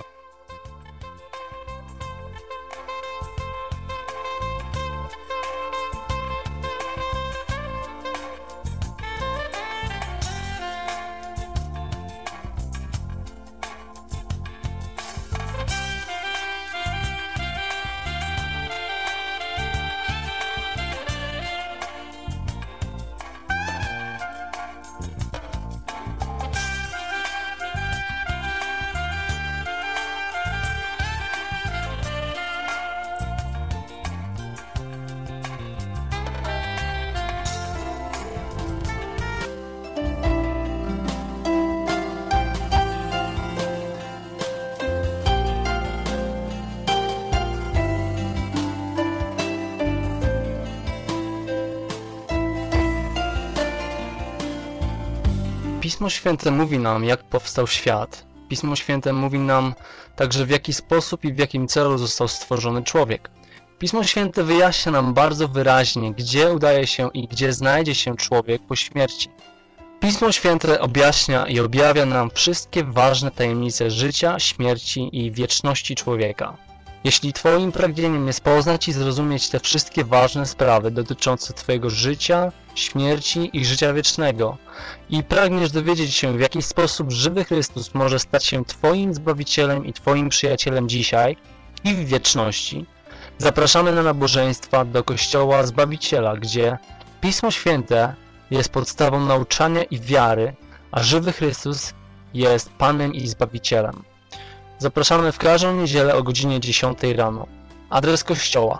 Pismo Święte mówi nam, jak powstał świat. Pismo Święte mówi nam także, w jaki sposób i w jakim celu został stworzony człowiek. Pismo Święte wyjaśnia nam bardzo wyraźnie, gdzie udaje się i gdzie znajdzie się człowiek po śmierci. Pismo Święte objaśnia i objawia nam wszystkie ważne tajemnice życia, śmierci i wieczności człowieka. Jeśli Twoim pragnieniem jest poznać i zrozumieć te wszystkie ważne sprawy dotyczące Twojego życia, śmierci i życia wiecznego i pragniesz dowiedzieć się, w jaki sposób żywy Chrystus może stać się Twoim Zbawicielem i Twoim przyjacielem dzisiaj i w wieczności, zapraszamy na nabożeństwa do Kościoła Zbawiciela, gdzie Pismo Święte jest podstawą nauczania i wiary, a żywy Chrystus jest Panem i Zbawicielem. Zapraszamy w każdą niedzielę o godzinie 10 rano. Adres kościoła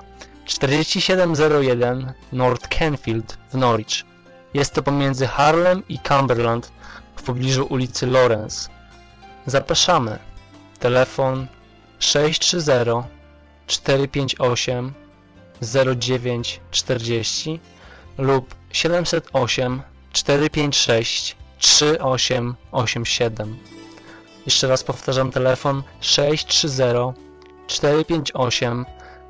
4701 North Canfield w Norwich. Jest to pomiędzy Harlem i Cumberland w pobliżu ulicy Lawrence. Zapraszamy. Telefon 630 458 0940 lub 708 456 3887. Jeszcze raz powtarzam, telefon 630 458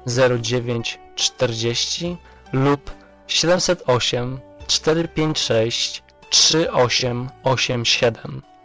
0940 lub 708 456 3887.